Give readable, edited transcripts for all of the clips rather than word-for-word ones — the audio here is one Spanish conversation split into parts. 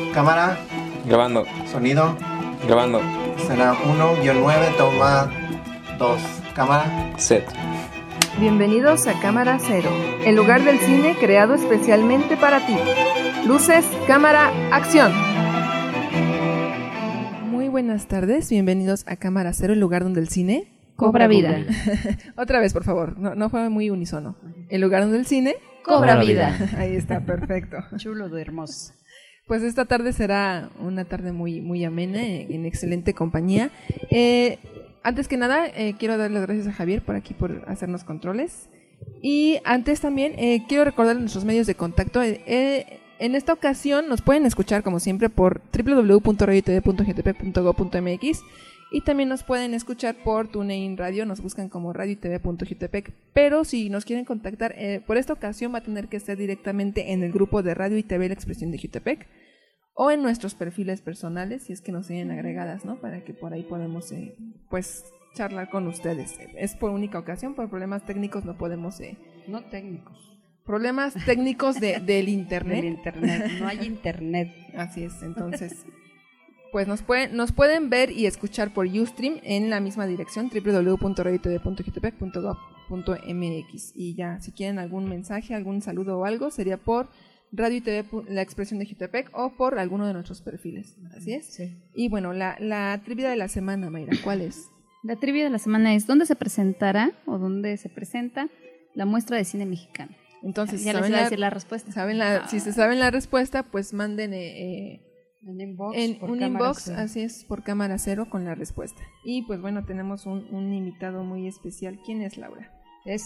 Cámara. Grabando. Sonido. Grabando. Escena 1-9, toma 2. Cámara. Set. Bienvenidos a Cámara Cero, el lugar del cine creado especialmente para ti. Luces, cámara, acción. Muy buenas tardes, bienvenidos a Cámara Cero, el lugar donde el cine cobra vida. Otra vez, por favor, no fue muy unísono. El lugar donde el cine cobra vida. Ahí está, perfecto. Chulo de hermoso. Pues esta tarde será una tarde muy amena, en excelente compañía. Antes que nada, quiero dar las gracias a Javier por aquí, por hacernos controles. Y antes también, quiero recordar nuestros medios de contacto. En esta ocasión nos pueden escuchar, como siempre, por www.radiotv.jutepec.go.mx y también nos pueden escuchar por TuneIn Radio, nos buscan como radiotv.jutepec. Pero si nos quieren contactar, por esta ocasión va a tener que ser directamente en el grupo de Radio y TV La Expresión de Jutepec o en nuestros perfiles personales, si es que nos tienen agregadas, ¿no? Para que por ahí podamos, pues, charlar con ustedes. Es por única ocasión, por problemas técnicos no podemos... No técnicos. Problemas técnicos del internet. Del internet, no hay internet. Así es, entonces... Pues nos pueden ver y escuchar por Ustream en la misma dirección, www.radiotv.jutepec.go.mx. Y ya, si quieren algún mensaje, algún saludo o algo, sería por Radio y TV, La Expresión de Jutepec, o por alguno de nuestros perfiles. ¿Así es? Sí. Y bueno, la trivia de la semana, Mayra, ¿cuál es? La trivia de la semana es ¿dónde se presentará o dónde se presenta la muestra de cine mexicano? Entonces, ya les iba a decir la respuesta. Si se saben la respuesta, pues manden... En inbox, un inbox, así es, por Cámara Cero con la respuesta. Y pues bueno, tenemos un invitado muy especial. ¿Quién es, Laura? Es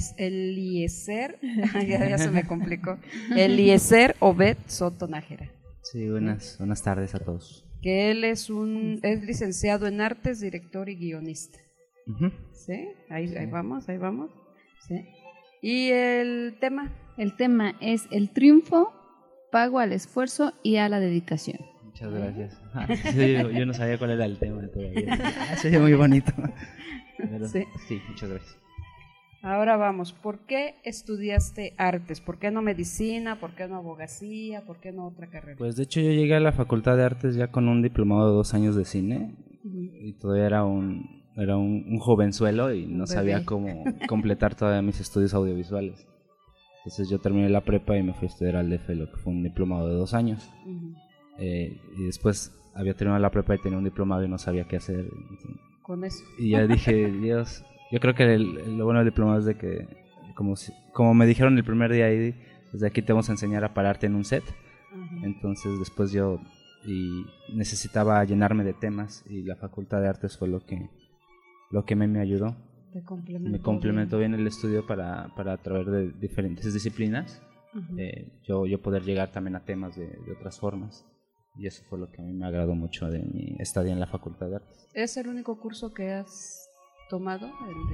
Eliezer, ya se me complicó, Eliezer Obed Soto Nájera. Sí, buenas tardes a todos. Que él es licenciado en artes, director y guionista. Uh-huh. ¿Sí? Ahí vamos. ¿Sí? ¿Y el tema? El tema es el triunfo, pago al esfuerzo y a la dedicación. Muchas gracias. Sí, yo no sabía cuál era el tema todavía. Se oye muy bonito. Pero, sí, muchas gracias. Ahora vamos, ¿por qué estudiaste artes? ¿Por qué no medicina? ¿Por qué no abogacía? ¿Por qué no otra carrera? Pues de hecho yo llegué a la Facultad de Artes ya con un diplomado de 2 años de cine. Y todavía era un jovenzuelo y no sabía cómo completar todavía mis estudios audiovisuales. Entonces yo terminé la prepa y me fui a estudiar al DF, lo que fue un diplomado de 2 años. Y después había terminado la prepa y tenía un diplomado y no sabía qué hacer. Con eso. Y ya dije, Dios, yo creo que lo bueno del diplomado es de que, como me dijeron el primer día ahí, desde aquí te vamos a enseñar a pararte en un set. Entonces después yo necesitaba llenarme de temas y la Facultad de Artes fue lo que me ayudó. Me complementó bien el estudio para a través de diferentes disciplinas yo poder llegar también a temas de otras formas, y eso fue lo que a mí me agradó mucho de mi estadía en la Facultad de Artes. ¿Es el único curso que has tomado?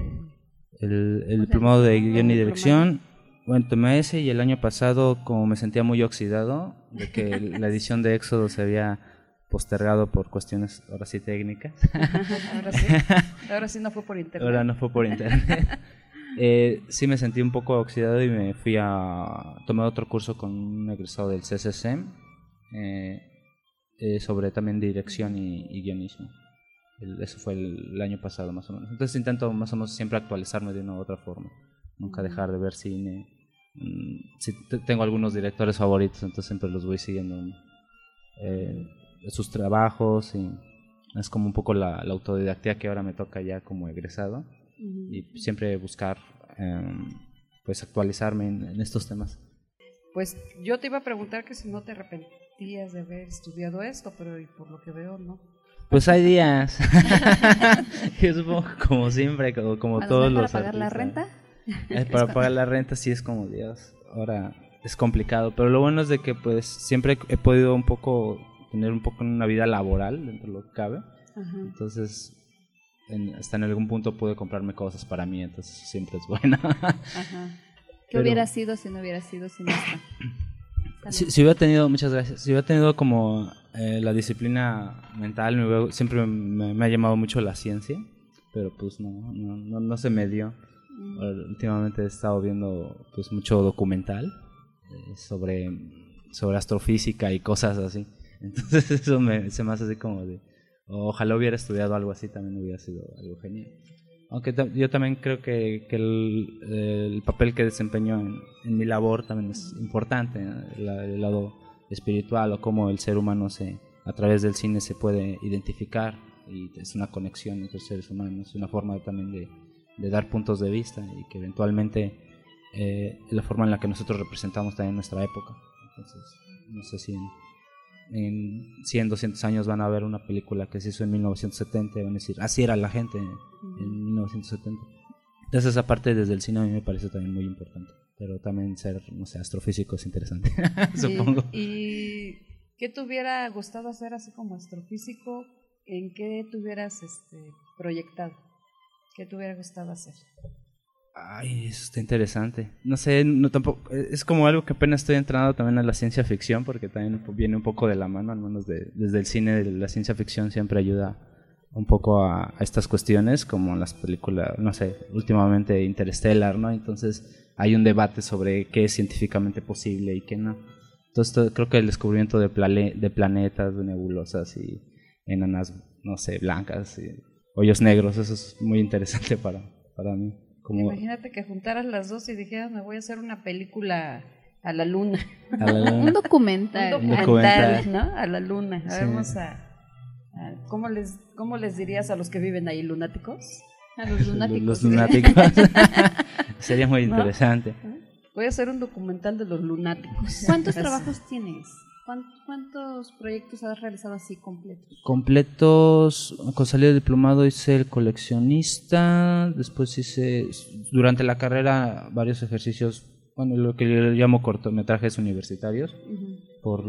El diplomado de guión y dirección. Bueno, tomé ese, y el año pasado, como me sentía muy oxidado de que la edición de Éxodo se había postergado por cuestiones, ahora sí, técnicas. Ahora sí no fue por internet. Ahora no fue por internet. Sí me sentí un poco oxidado y me fui a tomar otro curso con un egresado del CCC sobre también dirección y guionismo. Eso fue el año pasado más o menos. Entonces intento más o menos siempre actualizarme de una u otra forma. Nunca dejar de ver cine. Sí, tengo algunos directores favoritos, entonces siempre los voy siguiendo. Sus trabajos, y es como un poco la autodidactia que ahora me toca ya como egresado, y siempre buscar pues actualizarme en estos temas. Pues yo te iba a preguntar que si no te arrepentías de haber estudiado esto, pero por lo que veo no. Pues hay días. Yo supongo como siempre, como todos los ¿Para pagar la renta? Para pagar la renta sí es como, Dios, ahora es complicado, pero lo bueno es de que pues siempre he podido tener un poco una vida laboral dentro de lo que cabe. Entonces hasta en algún punto pude comprarme cosas para mí, entonces siempre es bueno. ¿Qué hubiera sido si no hubiera sido sin esto? Si hubiera tenido, muchas gracias, si hubiera tenido como la disciplina mental, siempre me ha llamado mucho la ciencia, pero pues no se me dio. Últimamente he estado viendo pues mucho documental sobre astrofísica y cosas así. Entonces eso se me hace así como de, ojalá hubiera estudiado algo así, también hubiera sido algo genial. Aunque yo también creo que el papel que desempeño en mi labor también es importante, ¿no? El lado espiritual, o cómo el ser humano a través del cine se puede identificar, y es una conexión entre seres humanos, una forma también de dar puntos de vista, y que eventualmente la forma en la que nosotros representamos también nuestra época. Entonces, no sé si en 100, 200 años van a ver una película que se hizo en 1970 y van a decir, así era la gente en 1970. Entonces esa parte desde el cine a mí me parece también muy importante, pero también ser, no sé, astrofísico es interesante, supongo. ¿Y qué te hubiera gustado hacer así como astrofísico? ¿En qué te hubieras proyectado? ¿Qué te hubiera gustado hacer? Ay, eso está interesante. No sé, no tampoco, es como algo que apenas estoy entrando también a la ciencia ficción, porque también viene un poco de la mano, al menos desde el cine. La ciencia ficción siempre ayuda un poco a estas cuestiones, como las películas, no sé, últimamente Interstellar, ¿no? Entonces hay un debate sobre qué es científicamente posible y qué no. Entonces creo que el descubrimiento de planetas, de nebulosas y enanas, no sé, blancas y hoyos negros, eso es muy interesante para mí. Imagínate que juntaras las dos y dijeras, me voy a hacer una película a la luna. Un documental. ¿No? A la luna. Sí. Vamos ¿cómo les dirías a los que viven ahí, lunáticos? A los lunáticos. Los lunáticos. Sería muy interesante. ¿No? Voy a hacer un documental de los lunáticos. ¿Cuántos trabajos tienes? ¿Cuántos proyectos has realizado así completos? Completos, con salida de diplomado hice El coleccionista, después hice durante la carrera varios ejercicios, bueno, lo que yo llamo cortometrajes universitarios, por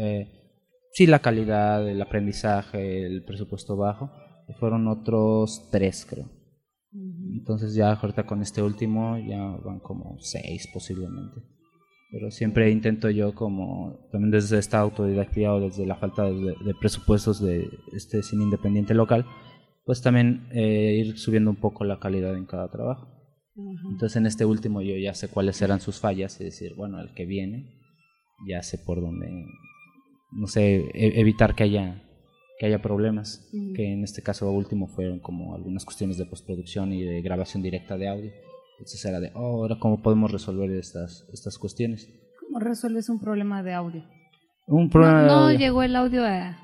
sí, la calidad, el aprendizaje, el presupuesto bajo, fueron otros 3 creo. Entonces ya ahorita con este último ya van como 6 posiblemente. Pero siempre intento yo, como también desde esta autodidactia o desde la falta de presupuestos de este cine independiente local, pues también ir subiendo un poco la calidad en cada trabajo. Entonces en este último yo ya sé cuáles eran sus fallas y decir, bueno, el que viene ya sé por dónde, no sé, evitar que haya problemas, que en este caso último fueron como algunas cuestiones de postproducción y de grabación directa de audio. Entonces era de, ahora cómo podemos resolver estas cuestiones. ¿Cómo resuelves un problema de audio? Un problema de audio. Llegó el audio a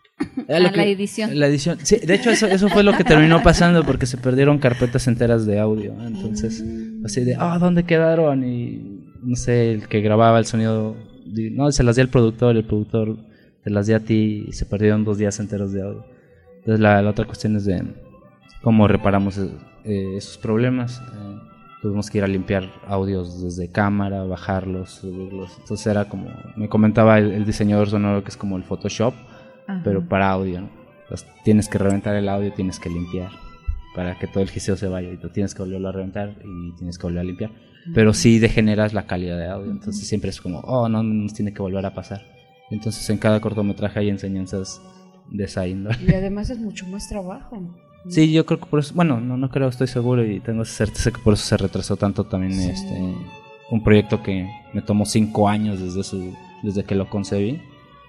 la edición. La edición. Sí, de hecho eso fue lo que terminó pasando, porque se perdieron carpetas enteras de audio. Entonces, así de, ¿dónde quedaron? Y no sé, el que grababa el sonido, no, se las di al productor, el productor te las di a ti, y se perdieron 2 días enteros de audio. Entonces la otra cuestión es de cómo reparamos esos problemas. Tuvimos que ir a limpiar audios desde cámara, bajarlos, subirlos. Entonces era como, me comentaba el diseñador sonoro, que es como el Photoshop, pero para audio, ¿no? Entonces tienes que reventar el audio, tienes que limpiar para que todo el giseo se vaya, y tú tienes que volverlo a reventar y tienes que volver a limpiar. Pero sí degeneras la calidad de audio, entonces siempre es como, no nos tiene que volver a pasar. Entonces en cada cortometraje hay enseñanzas de esa índole. Y además es mucho más trabajo. Sí, yo creo que por eso, bueno, no creo, estoy seguro y tengo certeza que por eso se retrasó tanto también un proyecto que me tomó 5 años desde que lo concebí,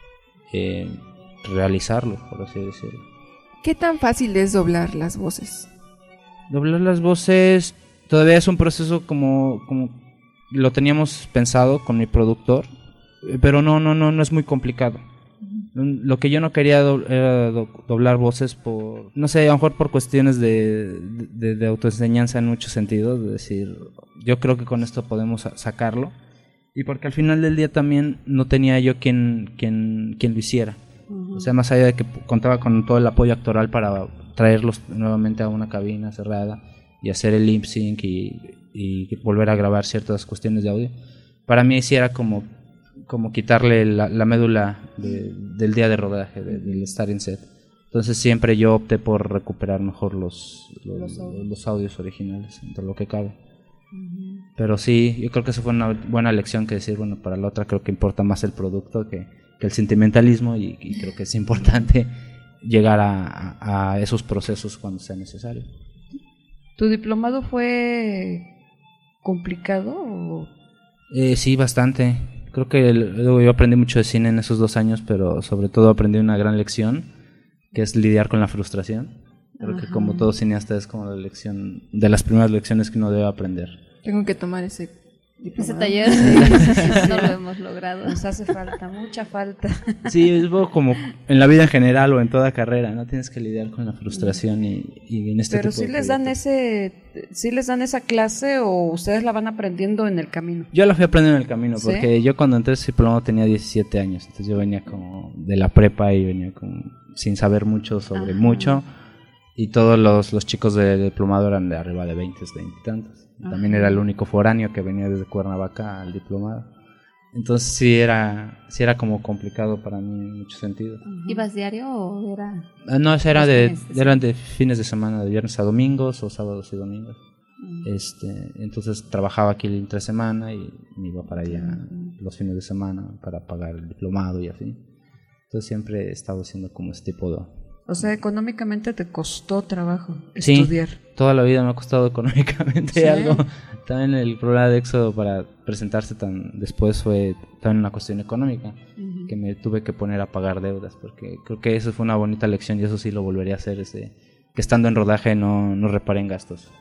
realizarlo, por así decirlo. ¿Qué tan fácil es doblar las voces? Doblar las voces todavía es un proceso como lo teníamos pensado con mi productor, pero no es muy complicado. Lo que yo no quería era doblar voces por, no sé, a lo mejor por cuestiones de autoenseñanza en muchos sentidos, de decir, yo creo que con esto podemos sacarlo, y porque al final del día también no tenía yo quien lo hiciera. O sea, más allá de que contaba con todo el apoyo actoral para traerlos nuevamente a una cabina cerrada y hacer el lip sync y volver a grabar ciertas cuestiones de audio, para mí sí era como quitarle la médula del día de rodaje, del estar en set. Entonces siempre yo opté por recuperar mejor los audios originales, entre lo que cabe. Pero sí, yo creo que eso fue una buena lección, que decir, bueno, para la otra creo que importa más el producto que el sentimentalismo, y creo que es importante llegar a esos procesos cuando sea necesario. ¿Tu diplomado fue complicado? Sí, bastante. Creo que yo aprendí mucho de cine en esos 2 años, pero sobre todo aprendí una gran lección, que es lidiar con la frustración. Creo que como todo cineasta es como la lección, de las primeras lecciones que uno debe aprender. Tengo que tomar ese taller no lo hemos logrado. Nos hace falta, mucha falta. Sí, es como en la vida en general o en toda carrera, ¿no? Tienes que lidiar con la frustración y en este Pero tipo de sí les dan esa clase o ustedes la van aprendiendo en el camino. Yo la fui aprendiendo en el camino, ¿Sí? porque yo cuando entré ese diplomado tenía 17 años, entonces yo venía como de la prepa y venía como sin saber mucho sobre mucho, y todos los chicos del diplomado eran de arriba de 20 y tantos. También era el único foráneo que venía desde Cuernavaca al diplomado. Entonces sí era como complicado para mí en muchos sentidos. ¿Ibas diario o era...? No, eran de fines de semana, de viernes a domingos o sábados y domingos. Entonces trabajaba aquí entre semana y me iba para allá los fines de semana para pagar el diplomado y así. Entonces siempre he estado haciendo como este tipo de... O sea, económicamente te costó trabajo Sí, estudiar. Toda la vida me ha costado económicamente ¿Sí? algo. También el problema de Éxodo para presentarse después fue también una cuestión económica, que me tuve que poner a pagar deudas, porque creo que eso fue una bonita lección y eso sí lo volvería a hacer, que estando en rodaje no reparé en gastos.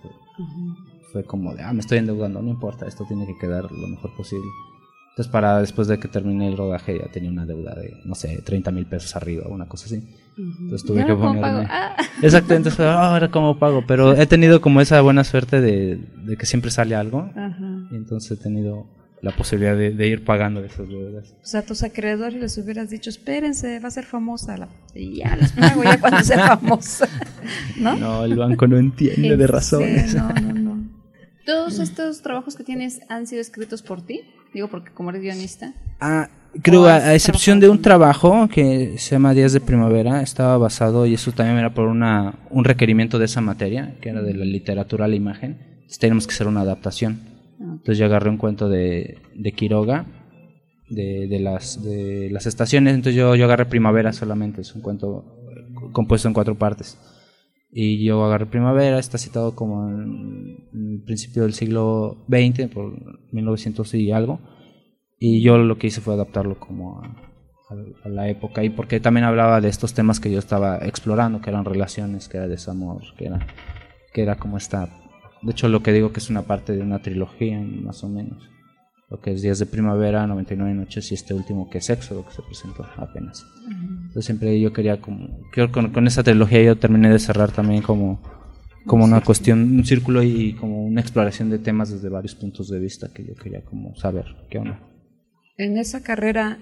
Fue como de, me estoy endeudando, no importa, esto tiene que quedar lo mejor posible. Entonces después de que terminé el rodaje ya tenía una deuda de, no sé, 30,000 pesos arriba, una cosa así. Entonces tuve que ponerme... Exactamente, entonces ahora cómo pago, pero he tenido como esa buena suerte de que siempre sale algo, y entonces he tenido la posibilidad de ir pagando esas deudas. O sea, a tus acreedores les hubieras dicho, espérense, va a ser famosa. Y ya, les pago ya cuando sea famosa. ¿No? No, el banco no entiende de razones. Sí, no. ¿Todos estos trabajos que tienes han sido escritos por ti? Digo, porque como eres guionista. Creo, a excepción de un trabajo que se llama Días de Primavera, estaba basado, y eso también era por un requerimiento de esa materia, que era de la literatura a la imagen. Entonces teníamos que hacer una adaptación. Entonces yo agarré un cuento de Quiroga, de las estaciones. Entonces yo agarré Primavera solamente, es un cuento compuesto en 4 partes. Y yo agarré Primavera, está citado como en el principio del siglo XX, por 1900 y algo. Y yo lo que hice fue adaptarlo como a la época. Y porque también hablaba de estos temas que yo estaba explorando, que eran relaciones, que era desamor, que era como esta... De hecho, lo que digo que es una parte de una trilogía, más o menos. Lo que es Días de Primavera, 99 Noches y este último que es Éxodo, que se presentó apenas. Entonces siempre yo quería con esa trilogía yo terminé de cerrar también como una cuestión, un círculo y como una exploración de temas desde varios puntos de vista que yo quería como saber qué onda. En esa carrera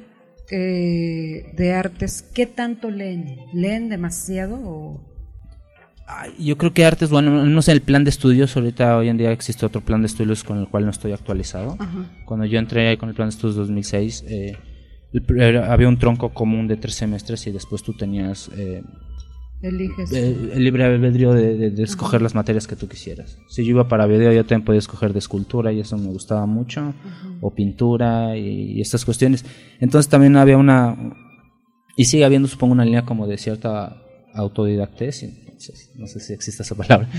de artes, ¿qué tanto leen? ¿Leen demasiado o...? Yo creo que artes, bueno, no sé, el plan de estudios, ahorita hoy en día existe otro plan de estudios con el cual no estoy actualizado. Cuando yo entré ahí con el plan de estudios 2006, había un tronco común de 3 semestres y después tú tenías Eliges. el libre albedrío de escoger las materias que tú quisieras. Si yo iba para video, yo también podía escoger de escultura y eso me gustaba mucho, o pintura y estas cuestiones. Entonces también había y sigue habiendo, supongo, una línea como de cierta autodidactez, no sé si existe esa palabra,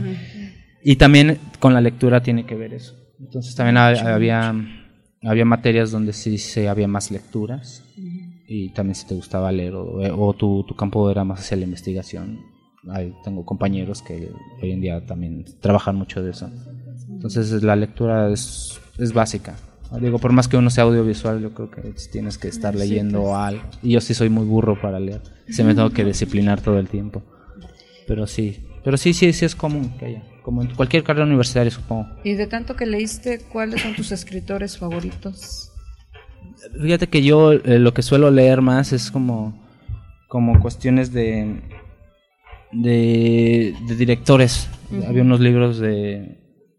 y también con la lectura tiene que ver eso. Entonces también había materias donde sí había más lecturas, y también si te gustaba leer o tu campo era más hacia la investigación. Tengo compañeros que hoy en día también trabajan mucho de eso. Entonces la lectura es básica. Digo, por más que uno sea audiovisual, yo creo que tienes que estar leyendo algo. Y yo sí soy muy burro para leer. Se me tengo que disciplinar todo el tiempo. Pero sí es común que haya. Como en cualquier carrera universitaria, supongo. Y de tanto que leíste, ¿cuáles son tus escritores favoritos? Fíjate que yo lo que suelo leer más es como cuestiones de directores. Había unos libros de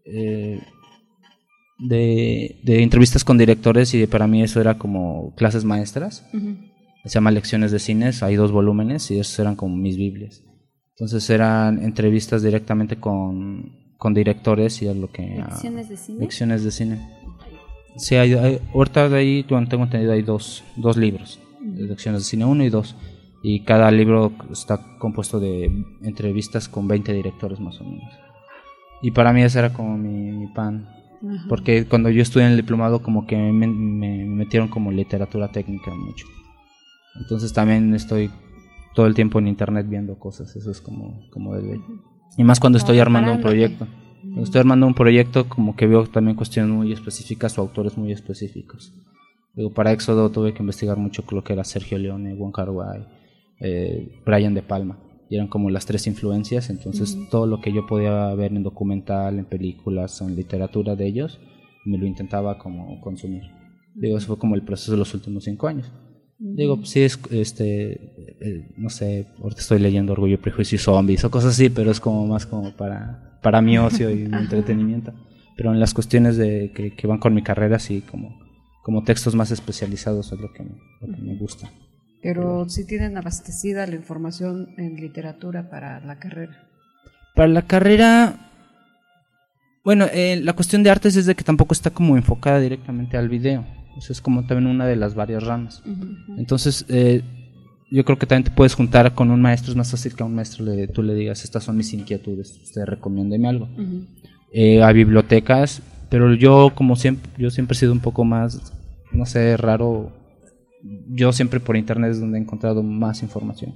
entrevistas con directores y para mí eso era como clases maestras. Se llama Lecciones de Cines, hay 2 volúmenes y esos eran como mis biblias. Entonces eran entrevistas directamente con directores y es lo que... ¿Lecciones de cine? Lecciones de cine. Sí, ahorita de ahí tengo entendido hay dos libros, Lecciones de Cine 1 y 2. Y cada libro está compuesto de entrevistas con 20 directores más o menos. Y para mí ese era como mi pan. Ajá. Porque cuando yo estudié en el diplomado como que me metieron como literatura técnica mucho. Entonces también estoy todo el tiempo en internet viendo cosas, eso es como de ley. Y más cuando estoy armando un proyecto. Cuando estoy armando un proyecto como que veo también cuestiones muy específicas o autores muy específicos. Digo, para Éxodo tuve que investigar mucho lo que era Sergio Leone, Wong Kar-wai, Brian De Palma. Y eran como las 3 influencias, entonces todo lo que yo podía ver en documental, en películas o en literatura de ellos, me lo intentaba como consumir. Digo, eso fue como el proceso de los últimos 5 años. Digo, pues sí es, no sé, ahorita estoy leyendo Orgullo, Prejuicio y Zombies o cosas así, pero es como más como para mi ocio y mi entretenimiento. Pero en las cuestiones de que van con mi carrera, sí, como textos más especializados es lo que me gusta. Pero sí tienen abastecida la información en literatura para la carrera. Para la carrera, bueno, la cuestión de artes es de que tampoco está como enfocada directamente al video. Eso es como también una de las varias ramas. Entonces, yo creo que también te puedes juntar con un maestro. Es más fácil que a un maestro tú le digas, estas son mis inquietudes, usted recomiéndeme algo. A bibliotecas, pero yo siempre he sido un poco más, no sé, raro. Yo siempre por internet es donde he encontrado más información.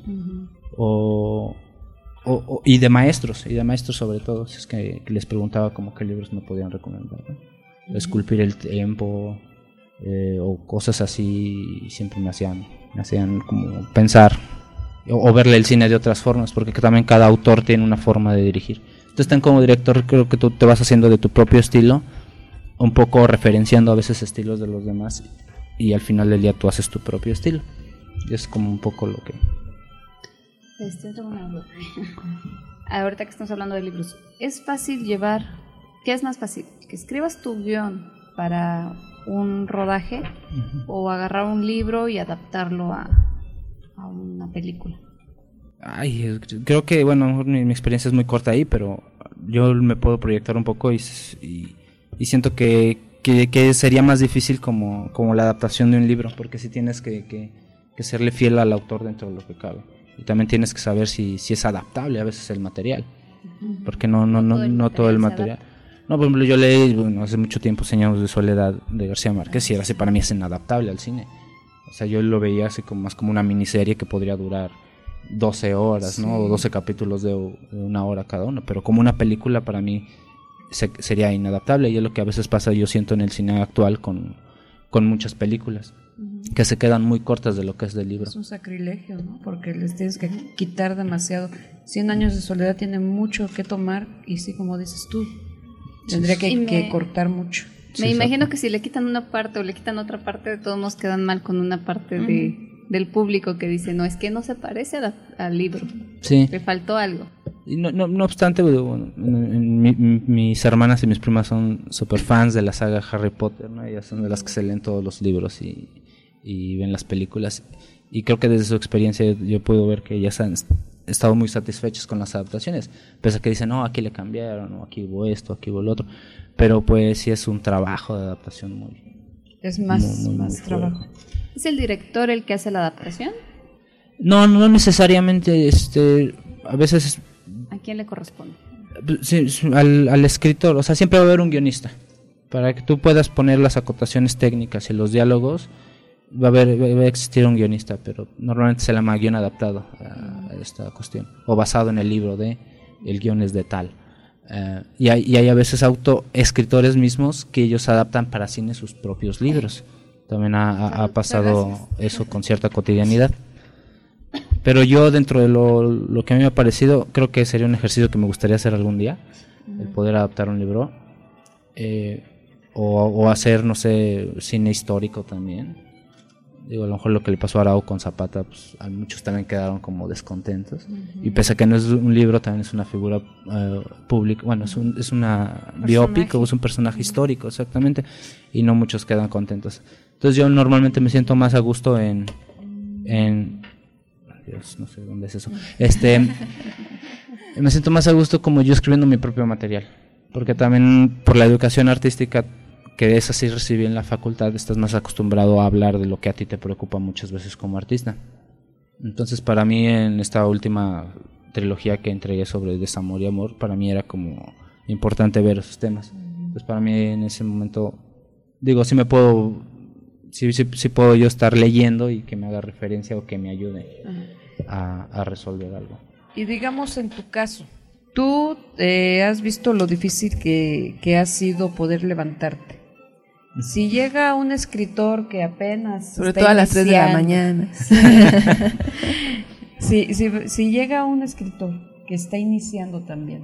Y de maestros sobre todo. Si es que les preguntaba como qué libros me podían recomendar, ¿no? Esculpir el tiempo, o cosas así, siempre me hacían como pensar o verle el cine de otras formas, porque también cada autor tiene una forma de dirigir. Entonces, como director, creo que tú te vas haciendo de tu propio estilo, un poco referenciando a veces estilos de los demás, y al final del día tú haces tu propio estilo. Y es como un poco lo que... Tengo una duda. Ahorita que estamos hablando de libros, ¿es fácil llevar... ¿Qué es más fácil? ¿Que escribas tu guión para un rodaje o agarrar un libro y adaptarlo a una película? Ay, creo que, bueno, mi experiencia es muy corta ahí, pero yo me puedo proyectar un poco y siento que sería más difícil como la adaptación de un libro, porque sí tienes que serle fiel al autor dentro de lo que cabe. Y también tienes que saber si es adaptable a veces el material, porque no todo el material. No, por ejemplo, yo leí, hace mucho tiempo, Años de Soledad de García Márquez, y así para mí es inadaptable al cine. O sea, yo lo veía así más como una miniserie que podría durar 12 horas, sí, ¿no? O 12 capítulos de 1 hora cada uno, pero como una película para mí sería inadaptable, y es lo que a veces pasa, yo siento, en el cine actual con muchas películas que se quedan muy cortas de lo que es del libro. Es un sacrilegio, ¿no? Porque les tienes que quitar demasiado. 100 años de soledad tiene mucho que tomar, y sí, como dices tú, tendría que cortar mucho. Me imagino que si le quitan una parte o le quitan otra parte, de todos modos quedan mal con una parte del público que dice, no, es que no se parece al libro, sí, le faltó algo. Y no obstante, bueno, mis hermanas y mis primas son super fans de la saga Harry Potter, ¿no? Ellas son de las que se leen todos los libros y ven las películas, y creo que desde su experiencia yo puedo ver que ellas han estado muy satisfechas con las adaptaciones, pese a que dicen, no, aquí le cambiaron, no, aquí hubo esto, aquí hubo lo otro, pero pues sí es un trabajo de adaptación es más trabajo. ¿Es el director el que hace la adaptación? No necesariamente, a veces... ¿A quién le corresponde? Sí, al escritor, o sea, siempre va a haber un guionista, para que tú puedas poner las acotaciones técnicas y los diálogos, va a existir un guionista, pero normalmente se llama guión adaptado a esta cuestión, o basado en el libro el guión es de tal. Y hay a veces autoescritores mismos que ellos adaptan para cine sus propios libros. También ha pasado eso con cierta cotidianidad. Pero yo, dentro de lo que a mí me ha parecido, creo que sería un ejercicio que me gustaría hacer algún día, el poder adaptar un libro, o hacer, no sé, cine histórico también. Digo, a lo mejor lo que le pasó a Arau con Zapata, pues a muchos también quedaron como descontentos. Y pese a que no es un libro, también es una figura pública, bueno, es una biopic, o es un personaje histórico, exactamente, y no muchos quedan contentos. Entonces yo normalmente me siento más a gusto en Dios, no sé dónde es eso. Me siento más a gusto como yo escribiendo mi propio material, porque también por la educación artística que es así, recibí en la facultad, estás más acostumbrado a hablar de lo que a ti te preocupa muchas veces como artista. Entonces, para mí, en esta última trilogía que entregué sobre Desamor y Amor, para mí era como importante ver esos temas. pues para mí en ese momento, digo, sí puedo yo estar leyendo y que me haga referencia o que me ayude a resolver algo. Y digamos en tu caso, tú has visto lo difícil que ha sido poder levantarte. Si llega un escritor que apenas sobre todo a las 3 de la mañana. si llega un escritor que está iniciando también,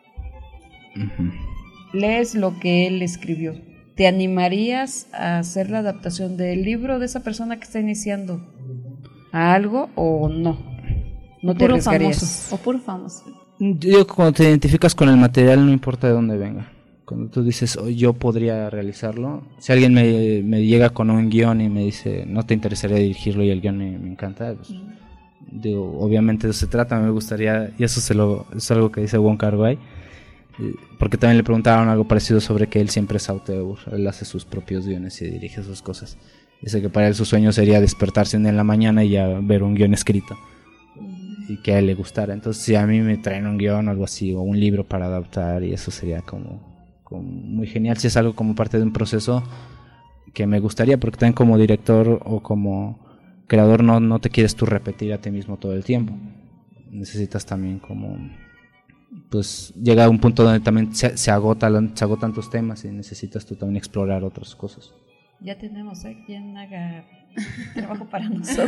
lees lo que él escribió, ¿te animarías a hacer la adaptación del libro de esa persona que está iniciando a algo o no? ¿No te arriesgarías? O puro famoso. Yo digo que cuando te identificas con el material, no importa de dónde venga. Cuando tú dices, oh, yo podría realizarlo. Si alguien me llega con un guión y me dice, no te interesaría dirigirlo y el guión me encanta, pues, digo, obviamente de eso se trata, me gustaría, y eso es algo que dice Wong Kar-wai, porque también le preguntaron algo parecido sobre que él siempre es autor, él hace sus propios guiones y dirige sus cosas. Dice que para él su sueño sería despertarse en la mañana y ya ver un guión escrito y que a él le gustara. Entonces si a mí me traen un guión o algo así, o un libro para adaptar, y eso sería como muy genial, si es algo como parte de un proceso que me gustaría, porque también como director o como creador no te quieres tú repetir a ti mismo todo el tiempo. Necesitas también como, pues llega a un punto donde también se agotan tus temas y necesitas tú también explorar otras cosas. Ya tenemos quien haga trabajo para nosotros.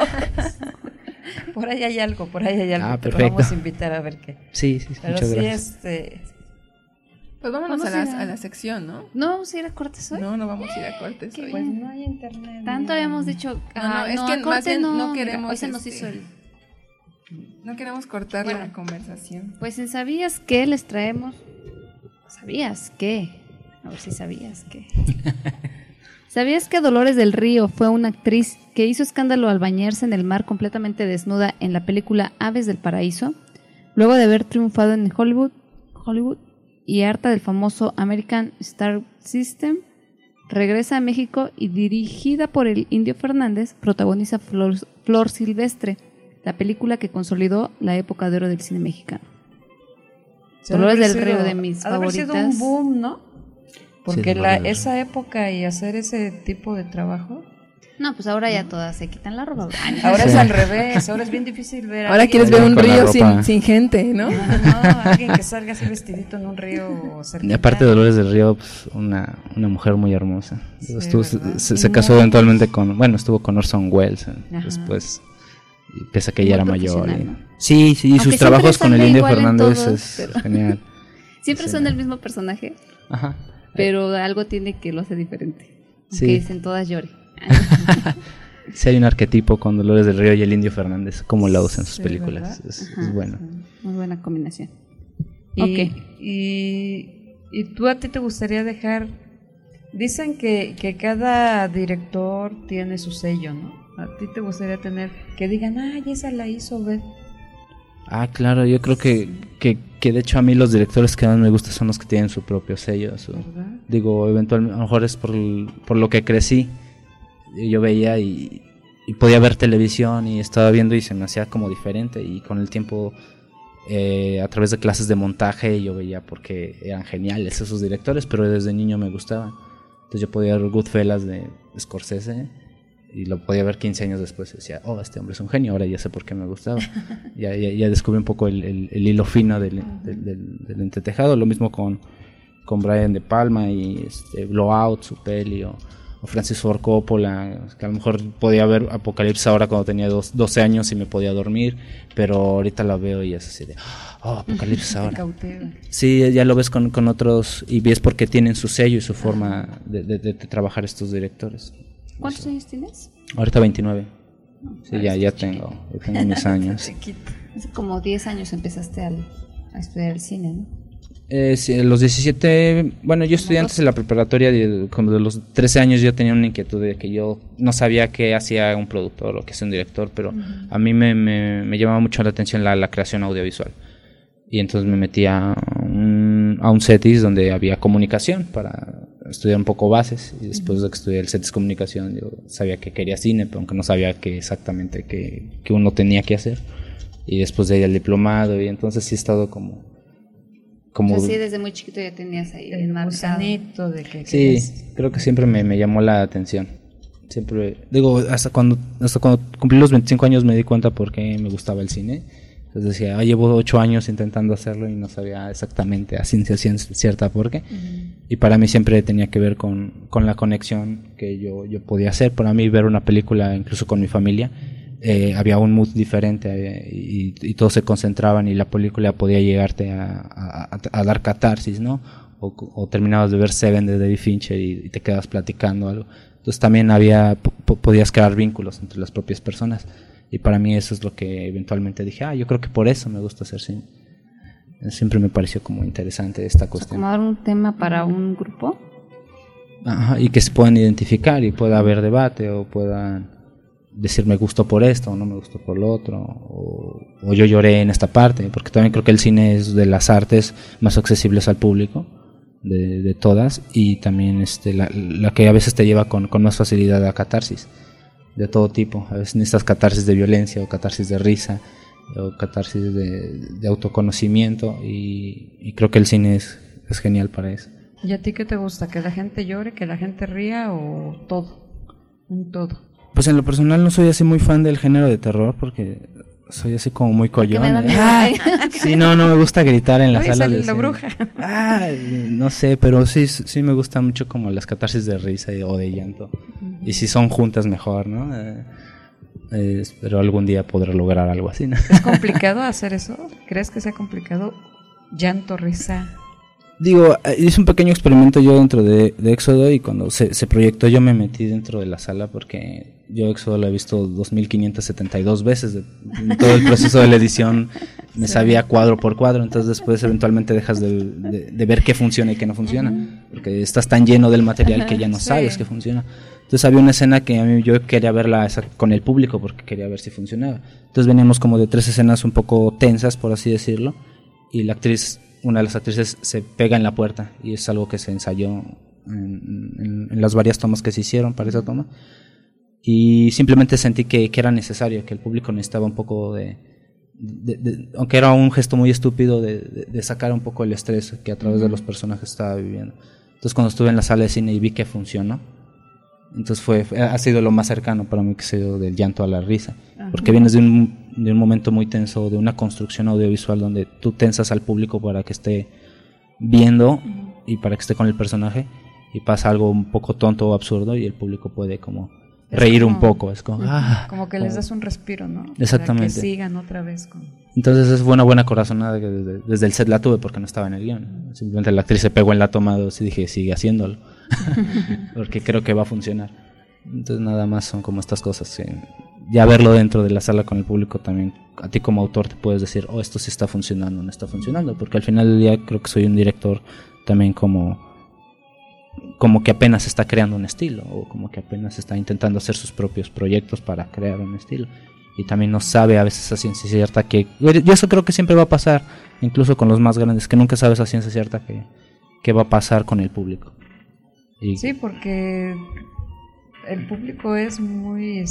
Por ahí hay algo, te lo vamos a invitar a ver qué. Sí, pero muchas sí, gracias. Pues vámonos a la sección, ¿no? ¿No vamos a ir a cortes hoy? No vamos a ir a cortes hoy. Pues no hay internet. Tanto habíamos dicho... es que más bien no queremos... Hoy se nos hizo el... No queremos cortar la conversación. Pues en ¿Sabías qué? Les traemos... ¿Sabías qué? A ver si sabías qué. ¿Sabías que Dolores del Río fue una actriz que hizo escándalo al bañarse en el mar completamente desnuda en la película Aves del Paraíso? Luego de haber triunfado en Hollywood y harta del famoso American Star System, regresa a México y, dirigida por el Indio Fernández, protagoniza Flor Silvestre, la película que consolidó la época de oro del cine mexicano. Dolores del Río, de mis favoritas. Ha sido un boom, ¿no? Porque Sí, esa época y hacer ese tipo de trabajo... No, pues ahora ya todas se quitan la ropa. Ahora es al revés, ahora es bien difícil ver a ahora alguien. quieres ver un con la río ropa. sin gente, ¿no? No, alguien que salga así vestidito en un río cerquita. Y aparte de Dolores del Río, pues, una mujer muy hermosa. Sí, Se casó eventualmente estuvo con Orson Welles después, y pese a que ella era mayor. profesional, ¿no? Sí, y Aunque sus trabajos con el sale Indio igual en Fernández todos, es pero- genial. Siempre Sí. son el mismo personaje, Ajá. pero algo tiene que lo hace diferente. Sí. Que dicen todas llore. Sí, hay un arquetipo con Dolores del Río y el Indio Fernández, como lo usan en sus Sí, películas. ¿verdad? Es bueno. Muy buena combinación. Y, Ok. y tú a ti te gustaría dejar... Dicen que cada director tiene su sello, ¿no? A ti te gustaría tener... Que digan, ay, esa la hizo Beth. Ah, claro, yo creo que de hecho a mí los directores que más me gustan son los que tienen su propio sello. ¿Verdad? Digo, eventualmente, a lo mejor es por lo que crecí. Yo veía y podía ver televisión y estaba viendo y se me hacía como diferente, y con el tiempo a través de clases de montaje yo veía porque eran geniales esos directores, pero desde niño me gustaban. Entonces yo podía ver Goodfellas de Scorsese y lo podía ver 15 años después y decía, oh, este hombre es un genio, ahora ya sé por qué me gustaba. ya descubrí un poco el hilo fino del entretejado. Lo mismo con Brian De Palma y Blowout, su peli, o Francis Ford Coppola, que a lo mejor podía ver Apocalipsis ahora cuando tenía 12 años y me podía dormir, pero ahorita la veo y es así de, oh, Apocalipsis Te ahora. cautiva. Sí, ya lo ves con otros y ves porque tienen su sello y su forma de trabajar estos directores. ¿Cuántos años tienes? Ahorita 29. Sí, ya tengo mis años. Chiquito. Hace como 10 años empezaste a estudiar el cine, ¿no? Sí, a los 17, bueno, yo estudié antes en la preparatoria, cuando de los 13 años yo tenía una inquietud de que yo no sabía qué hacía un productor o qué hacía un director, pero a mí me llamaba mucho la atención la creación audiovisual. Y entonces me metí a un CETIS donde había comunicación para estudiar un poco bases, y después de que estudié el CETIS comunicación yo sabía que quería cine, pero aunque no sabía exactamente qué uno tenía que hacer. Y después de ahí el diplomado, y entonces sí he estado como como... O sea, sí, desde muy chiquito ya tenías ahí El enmarcado. gusanito de que Sí, querías. creo que siempre me llamó la atención. Siempre, digo, hasta cuando cumplí los 25 años me di cuenta por qué me gustaba el cine. Entonces decía, llevo 8 años intentando hacerlo y no sabía exactamente a ciencia cierta por qué. Y para mí siempre tenía que ver con la conexión que yo podía hacer. Para mí ver una película, incluso con mi familia, había un mood diferente y todos se concentraban y la película podía llegarte a dar catarsis, ¿no? O terminabas de ver Seven de David Fincher y te quedas platicando algo. Entonces también podías crear vínculos entre las propias personas. Y para mí eso es lo que eventualmente dije, yo creo que por eso me gusta hacer cine. Siempre me pareció como interesante esta cuestión. Como dar un tema para un grupo. Ajá, y que se puedan identificar y pueda haber debate o puedan decir me gustó por esto o no me gustó por lo otro o yo lloré en esta parte, porque también creo que el cine es de las artes más accesibles al público de todas, y también la que a veces te lleva con más facilidad a catarsis de todo tipo. A veces necesitas catarsis de violencia o catarsis de risa o catarsis de autoconocimiento, y creo que el cine es genial para eso. ¿Y a ti qué te gusta? ¿Que la gente llore, que la gente ría o todo? Un todo. Pues en lo personal no soy así muy fan del género de terror porque soy así como muy collón. me da miedo. Sí, no me gusta gritar en la sala sale de la cine. bruja. No sé, pero sí me gusta mucho como las catarsis de risa o de llanto. Y si son juntas mejor, ¿no? Espero algún día poder lograr algo así, ¿no? ¿Es complicado hacer eso? ¿Crees que sea complicado? Llanto, risa. Digo, hice un pequeño experimento yo dentro de Éxodo, y cuando se proyectó yo me metí dentro de la sala porque yo Éxodo lo he visto 2572 veces. En todo el proceso de la edición me sabía cuadro por cuadro, entonces después eventualmente dejas de ver qué funciona y qué no funciona, porque estás tan lleno del material que ya no sabes qué funciona. Entonces había una escena que a mí yo quería verla con el público porque quería ver si funcionaba. Entonces veníamos como de 3 escenas un poco tensas, por así decirlo, y una de las actrices se pega en la puerta, y es algo que se ensayó en las varias tomas que se hicieron para esa toma, y simplemente sentí que era necesario, que el público necesitaba un poco aunque era un gesto muy estúpido, de sacar un poco el estrés que a través de los personajes estaba viviendo. Entonces cuando estuve en la sala de cine y vi que funcionó, entonces ha sido lo más cercano para mí que se dio del llanto a la risa. Ajá. Porque vienes de un momento muy tenso, de una construcción audiovisual donde tú tensas al público para que esté viendo y para que esté con el personaje, y pasa algo un poco tonto o absurdo y el público puede como reír un poco. Es como, como que les das un respiro, ¿no? Exactamente. Para que sigan otra vez Entonces es una buena corazonada que desde el set la tuve porque no estaba en el guión. Simplemente la actriz se pegó en la toma 2 y dije, sigue haciéndolo. Porque creo que va a funcionar. Entonces nada más son como estas cosas. Ya verlo dentro de la sala con el público también, a ti como autor te puedes decir, esto sí está funcionando, no está funcionando. Porque al final del día creo que soy un director también como que apenas está creando un estilo, o como que apenas está intentando hacer sus propios proyectos para crear un estilo. Y también no sabe a veces a ciencia cierta que... Yo eso creo que siempre va a pasar, incluso con los más grandes, que nunca sabes a ciencia cierta qué va a pasar con el público. Sí, porque el público es muy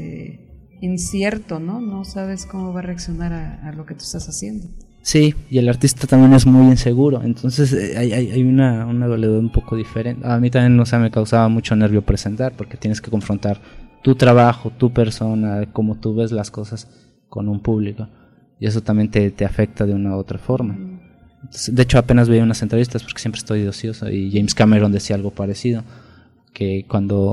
incierto, ¿no? No sabes cómo va a reaccionar a lo que tú estás haciendo. Sí, y el artista también es muy inseguro, entonces hay una dualidad un poco diferente. A mí también, me causaba mucho nervio presentar, porque tienes que confrontar tu trabajo, tu persona, cómo tú ves las cosas con un público, y eso también te afecta de una u otra forma. Entonces, de hecho apenas veía unas entrevistas, porque siempre estoy de ocioso, y James Cameron decía algo parecido, que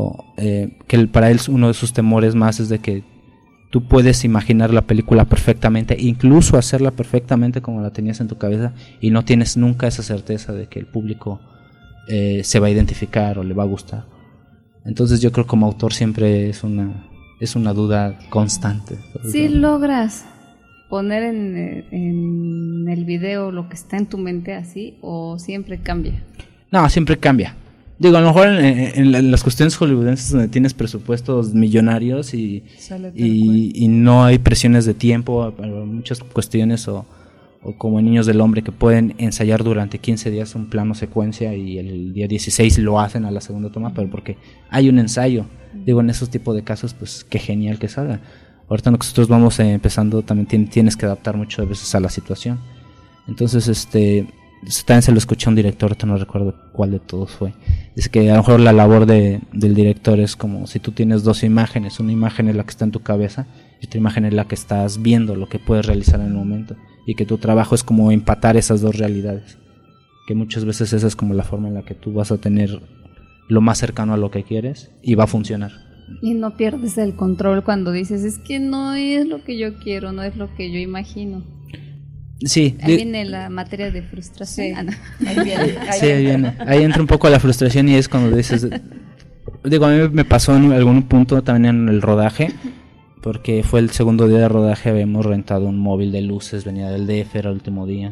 para él uno de sus temores más es de que tú puedes imaginar la película perfectamente, incluso hacerla perfectamente como la tenías en tu cabeza, y no tienes nunca esa certeza de que el público se va a identificar o le va a gustar. Entonces yo creo que como autor siempre es una duda constante. ¿Sí logras poner en el video lo que está en tu mente así, o siempre cambia? No, siempre cambia. Digo, a lo mejor en las cuestiones hollywoodenses donde tienes presupuestos millonarios y no hay presiones de tiempo, muchas cuestiones, o como en Niños del Hombre, que pueden ensayar durante 15 días un plano secuencia y el día 16 lo hacen a la segunda toma, pero porque hay un ensayo. Digo, en esos tipos de casos, pues qué genial que salga. Ahorita nosotros vamos empezando, también tienes que adaptar mucho a veces a la situación. Entonces, también se lo escuché a un director, ahorita no recuerdo cuál de todos fue. Dice que a lo mejor la labor del director es como si tú tienes dos imágenes, una imagen es la que está en tu cabeza y otra imagen es la que estás viendo, lo que puedes realizar en el momento, y que tu trabajo es como empatar esas dos realidades, que muchas veces esa es como la forma en la que tú vas a tener lo más cercano a lo que quieres y va a funcionar. Y no pierdes el control cuando dices, es que no es lo que yo quiero, no es lo que yo imagino. Sí, Ahí viene la materia de frustración. Sí. Ah, no. Ahí viene. sí, ahí viene. Ahí entra un poco la frustración y es cuando dices, digo, a mí me pasó en algún punto también en el rodaje, porque fue el segundo día de rodaje, habíamos rentado un móvil de luces, venía del DF, era el último día,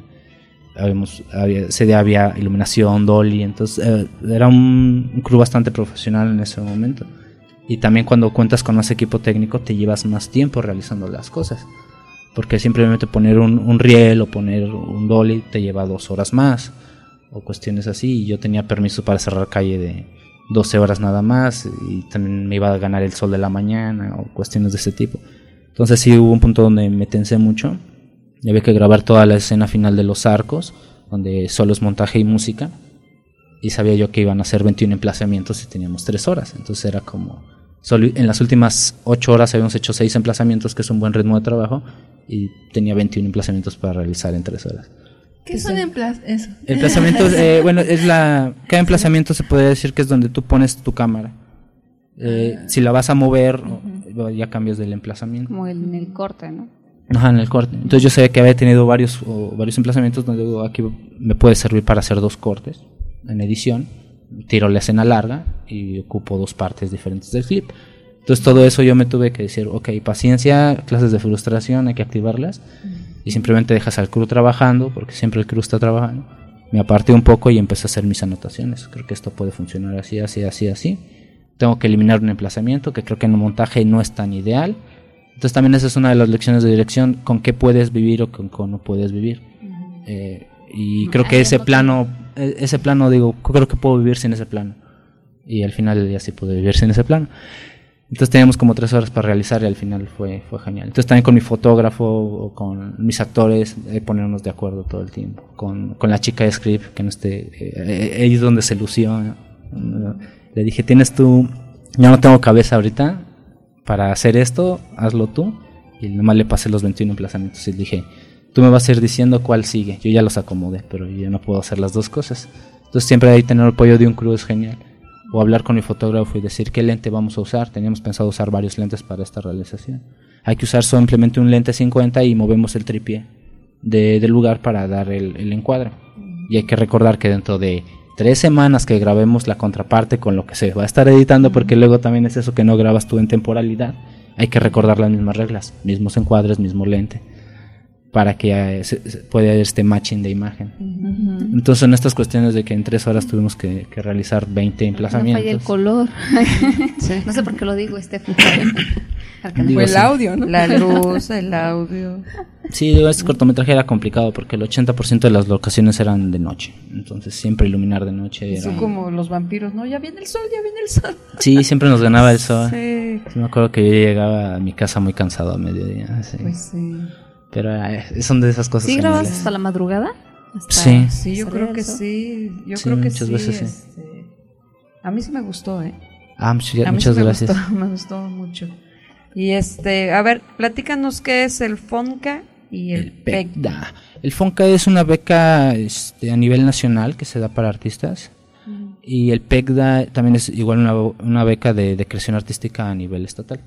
ese día había iluminación, dolly, entonces era un crew bastante profesional en ese momento. Y también cuando cuentas con más equipo técnico te llevas más tiempo realizando las cosas, porque simplemente poner un riel o poner un dolly te lleva 2 horas más o cuestiones así, y yo tenía permiso para cerrar calle de 12 horas nada más y también me iba a ganar el sol de la mañana o cuestiones de ese tipo. Entonces sí hubo un punto donde me tensé mucho y había que grabar toda la escena final de los arcos, donde solo es montaje y música, y sabía yo que iban a ser 21 emplazamientos y teníamos 3 horas, entonces era como solo en las últimas 8 horas habíamos hecho 6 emplazamientos, que es un buen ritmo de trabajo, y tenía 21 emplazamientos para realizar en 3 horas. ¿Qué son eso? Emplazamientos, bueno, cada emplazamiento se podría decir que es donde tú pones tu cámara. Si la vas a mover, ya cambias del emplazamiento. Como en el corte, ¿no? Ajá, en el corte. Entonces yo sabía que había tenido varios emplazamientos donde digo, aquí me puede servir para hacer 2 cortes en edición, tiro la escena larga y ocupo 2 partes diferentes del clip. Entonces todo eso yo me tuve que decir, ok, paciencia, clases de frustración, hay que activarlas, y simplemente dejas al crew trabajando, porque siempre el crew está trabajando. Me aparté un poco y empecé a hacer mis anotaciones. Creo que esto puede funcionar así, así, así, así. Tengo que eliminar un emplazamiento que creo que en el montaje no es tan ideal. Entonces también esa es una de las lecciones de dirección, con qué puedes vivir o con no puedes vivir. Y creo que ese plano digo, creo que puedo vivir sin ese plano. Y al final del día sí pude vivir sin ese plano. Entonces teníamos como 3 horas para realizar y al final fue genial. Entonces también con mi fotógrafo o con mis actores, ponernos de acuerdo todo el tiempo. Con la chica de script, que no esté, ahí es donde se lució. Le dije, yo no tengo cabeza ahorita para hacer esto, hazlo tú. Y nomás le pasé los 21 emplazamientos y le dije, tú me vas a ir diciendo cuál sigue. Yo ya los acomodé, pero yo no puedo hacer las 2 cosas. Entonces siempre ahí tener el apoyo de un crew es genial. O hablar con mi fotógrafo y decir qué lente vamos a usar. Teníamos pensado usar varios lentes para esta realización. Hay que usar simplemente un lente 50 y movemos el tripié del lugar para dar el encuadre. Y hay que recordar que dentro de 3 semanas que grabemos la contraparte con lo que se va a estar editando, porque luego también es eso que no grabas tú en temporalidad, hay que recordar las mismas reglas, mismos encuadres, mismo lente, para que se pueda haber este matching de imagen. Entonces en estas cuestiones de que en 3 horas tuvimos que realizar 20 emplazamientos. No falla el color. Sí. No sé por qué lo digo, Digo, O el sí. audio, ¿no? La luz, el audio. Sí, digo, este cortometraje era complicado porque el 80% de las locaciones eran de noche, entonces siempre iluminar de noche Son era... como los vampiros, ¿no? Ya viene el sol, ya viene el sol. Sí, siempre nos ganaba el sol. Sí. Sí, me acuerdo que yo llegaba a mi casa muy cansado a mediodía. Sí. Pues sí. Pero son de esas cosas ¿Sí grabas geniales. hasta la madrugada? ¿Hasta Sí. Sí, yo salir creo el que sol? sí. Yo Sí, creo que muchas sí. veces sí. A mí sí me gustó, ¿eh? Ah, A mí muchas sí gracias. Me gustó mucho. Y a ver, platícanos qué es el FONCA y el PEC. PECDA. El FONCA es una beca a nivel nacional que se da para artistas. Y el PECDA también es igual una beca de creación artística a nivel estatal.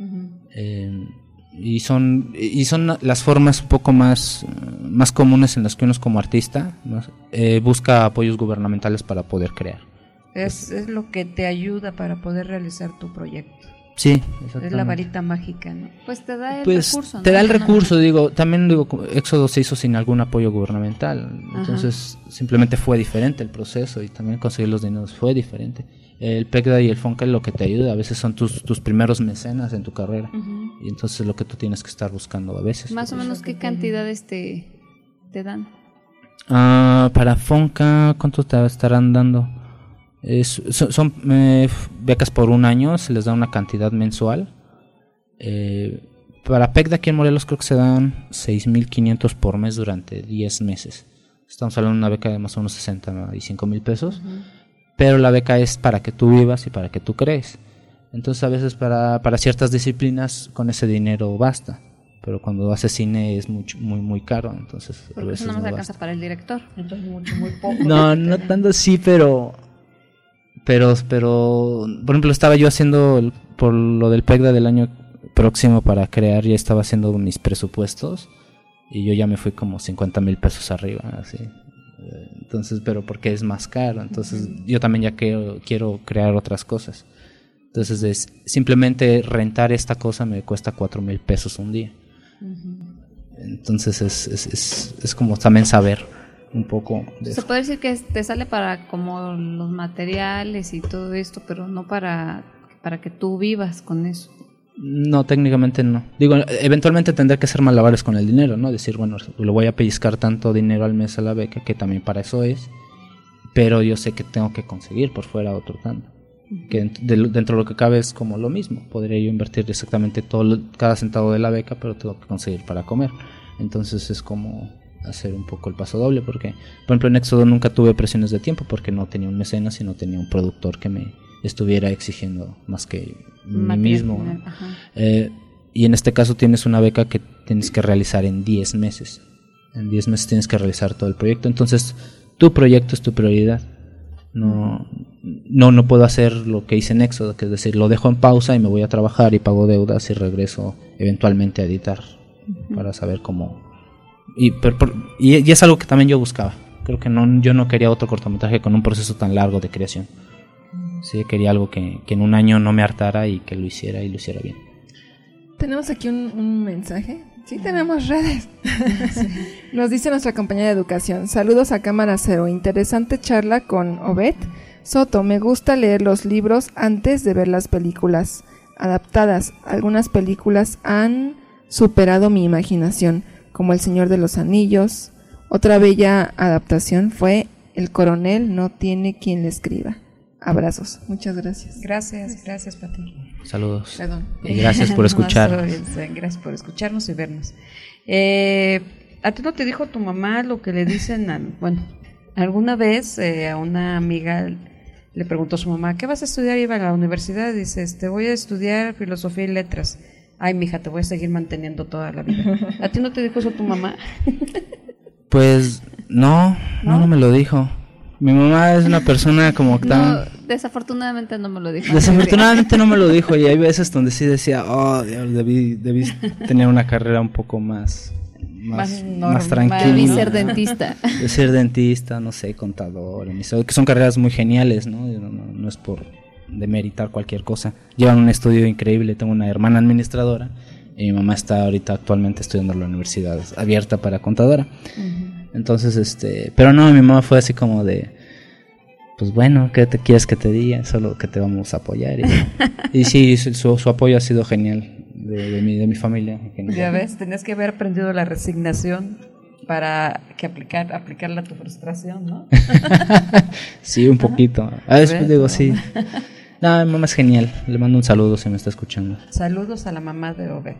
Y son las formas un poco más comunes en las que uno como artista, ¿no? Busca apoyos gubernamentales para poder crear. Es lo que te ayuda para poder realizar tu proyecto. Sí, Es la exactamente. varita mágica, ¿no? Pues te da el Pues recurso, ¿no? te da el Económico. recurso, también Éxodo se hizo sin algún apoyo gubernamental, entonces simplemente fue diferente el proceso y también conseguir los dineros fue diferente. El PECDA y el FONCA lo que te ayuda, a veces son tus primeros mecenas en tu carrera, y entonces es lo que tú tienes que estar buscando a veces. Más o menos, ¿qué cantidades te dan? Para FONCA, ¿cuánto te estarán dando? Son becas por 1 año, se les da una cantidad mensual. Para PECDA aquí en Morelos creo que se dan 6,500 por mes durante 10 meses. Estamos hablando de una beca de más o menos 65,000 pesos. Pero la beca es para que tú vivas y para que tú crees. Entonces a veces para ciertas disciplinas con ese dinero basta. Pero cuando haces cine es muy caro. Entonces a Porque veces eso no no alcanza basta. para el director. Entonces muy poco. No tanto así, pero por ejemplo estaba yo haciendo por lo del PECDA del año próximo para crear, ya estaba haciendo mis presupuestos y yo ya me fui como 50,000 pesos arriba, así. Entonces, pero porque es más caro, entonces yo también ya quiero crear otras cosas. Entonces simplemente rentar esta cosa me cuesta 4,000 pesos un día. Entonces es como también saber un poco de Se eso. puede decir que te sale para como los materiales y todo esto, pero no para que tú vivas con eso. No, técnicamente no. Digo, eventualmente tendré que hacer malabares con el dinero, ¿no? Decir, bueno, le voy a pellizcar tanto dinero al mes a la beca, que también para eso es, pero yo sé que tengo que conseguir por fuera otro tanto. Que dentro de lo que cabe es como lo mismo. Podría yo invertir exactamente cada centavo de la beca, pero tengo que conseguir para comer. Entonces es como hacer un poco el paso doble, porque, por ejemplo, en Éxodo nunca tuve presiones de tiempo, porque no tenía un mecenas y no tenía un productor que me estuviera exigiendo más que mí mismo, ¿no? Y en este caso tienes una beca que tienes que realizar en 10 meses. En 10 meses tienes que realizar todo el proyecto. Entonces, tu proyecto es tu prioridad. No puedo hacer lo que hice en Éxodo, que es decir, lo dejo en pausa y me voy a trabajar y pago deudas y regreso eventualmente a editar para saber cómo. Y es algo que también yo buscaba. Creo que yo no quería otro cortometraje con un proceso tan largo de creación. Sí, quería algo que en un año no me hartara y que lo hiciera y lo hiciera bien. Tenemos aquí un mensaje. Sí, tenemos redes. Nos dice nuestra compañera de educación: saludos a Cámara Cero, interesante charla con Obed Soto. Me gusta leer los libros antes de ver las películas adaptadas. Algunas películas han superado mi imaginación, como El Señor de los Anillos. Otra bella adaptación fue El Coronel no tiene quien le escriba. Abrazos. Muchas gracias. Gracias, Pati. Saludos. Perdón. Y gracias por escuchar. Gracias por escucharnos y vernos. ¿A ti no te dijo tu mamá lo que le dicen? Bueno, alguna vez a una amiga le preguntó a su mamá, ¿qué vas a estudiar? Iba a la universidad, dice, voy a estudiar filosofía y letras. Ay, mija, te voy a seguir manteniendo toda la vida. ¿A ti no te dijo eso tu mamá? Pues no me lo dijo. Mi mamá es una persona como tan... No, desafortunadamente no me lo dijo. Desafortunadamente no me lo dijo, y hay veces donde sí decía, oh, debí tener una carrera un poco más tranquila. Debí ser dentista. De ser dentista, no sé, contador, que son carreras muy geniales, ¿no? No es por demeritar cualquier cosa. Llevan un estudio increíble, tengo una hermana administradora y mi mamá está ahorita actualmente estudiando en la universidad abierta para contadora. Entonces, pero no, mi mamá fue así como de, pues bueno, ¿qué te quieres que te diga? Solo que te vamos a apoyar. Y sí, su apoyo ha sido genial de mi familia. Genial. Ya ves, tenías que haber aprendido la resignación para que aplicarla a tu frustración, ¿no? Sí, un poquito. A veces digo, sí. No, mi mamá es genial. Le mando un saludo si me está escuchando. Saludos a la mamá de Obed.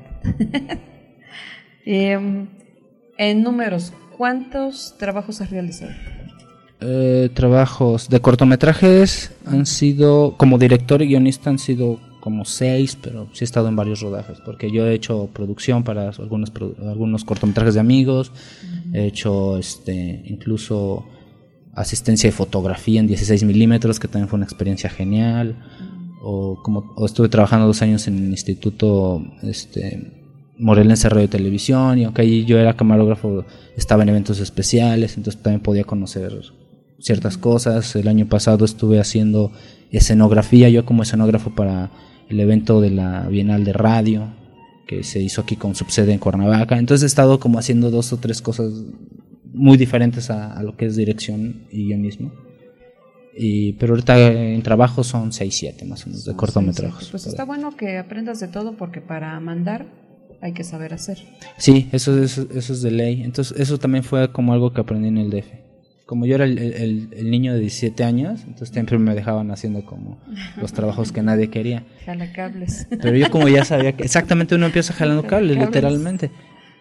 En números, ¿cuántos trabajos has realizado? Trabajos de cortometrajes han sido, como director y guionista, han sido como 6, pero sí he estado en varios rodajes, porque yo he hecho producción para algunos cortometrajes de amigos, he hecho incluso asistencia de fotografía en 16 milímetros, que también fue una experiencia genial, o estuve trabajando 2 años en el instituto morelense de radio y televisión, y aunque ahí yo era camarógrafo, estaba en eventos especiales, entonces también podía conocer ciertas cosas. El año pasado estuve haciendo escenografía, yo como escenógrafo para el evento de la Bienal de Radio, que se hizo aquí con subsede en Cuernavaca. Entonces he estado como haciendo 2 o 3 cosas muy diferentes a lo que es dirección y guionismo. Pero ahorita en trabajo son 6-7 más o menos de cortometrajes. Pues está bueno que aprendas de todo, porque para mandar hay que saber hacer. Sí, eso es de ley. Entonces eso también fue como algo que aprendí en el DF. Como yo era el niño de 17 años, entonces siempre me dejaban haciendo como los trabajos que nadie quería. Jala cables. Pero yo como ya sabía que exactamente uno empieza jalando cables, literalmente.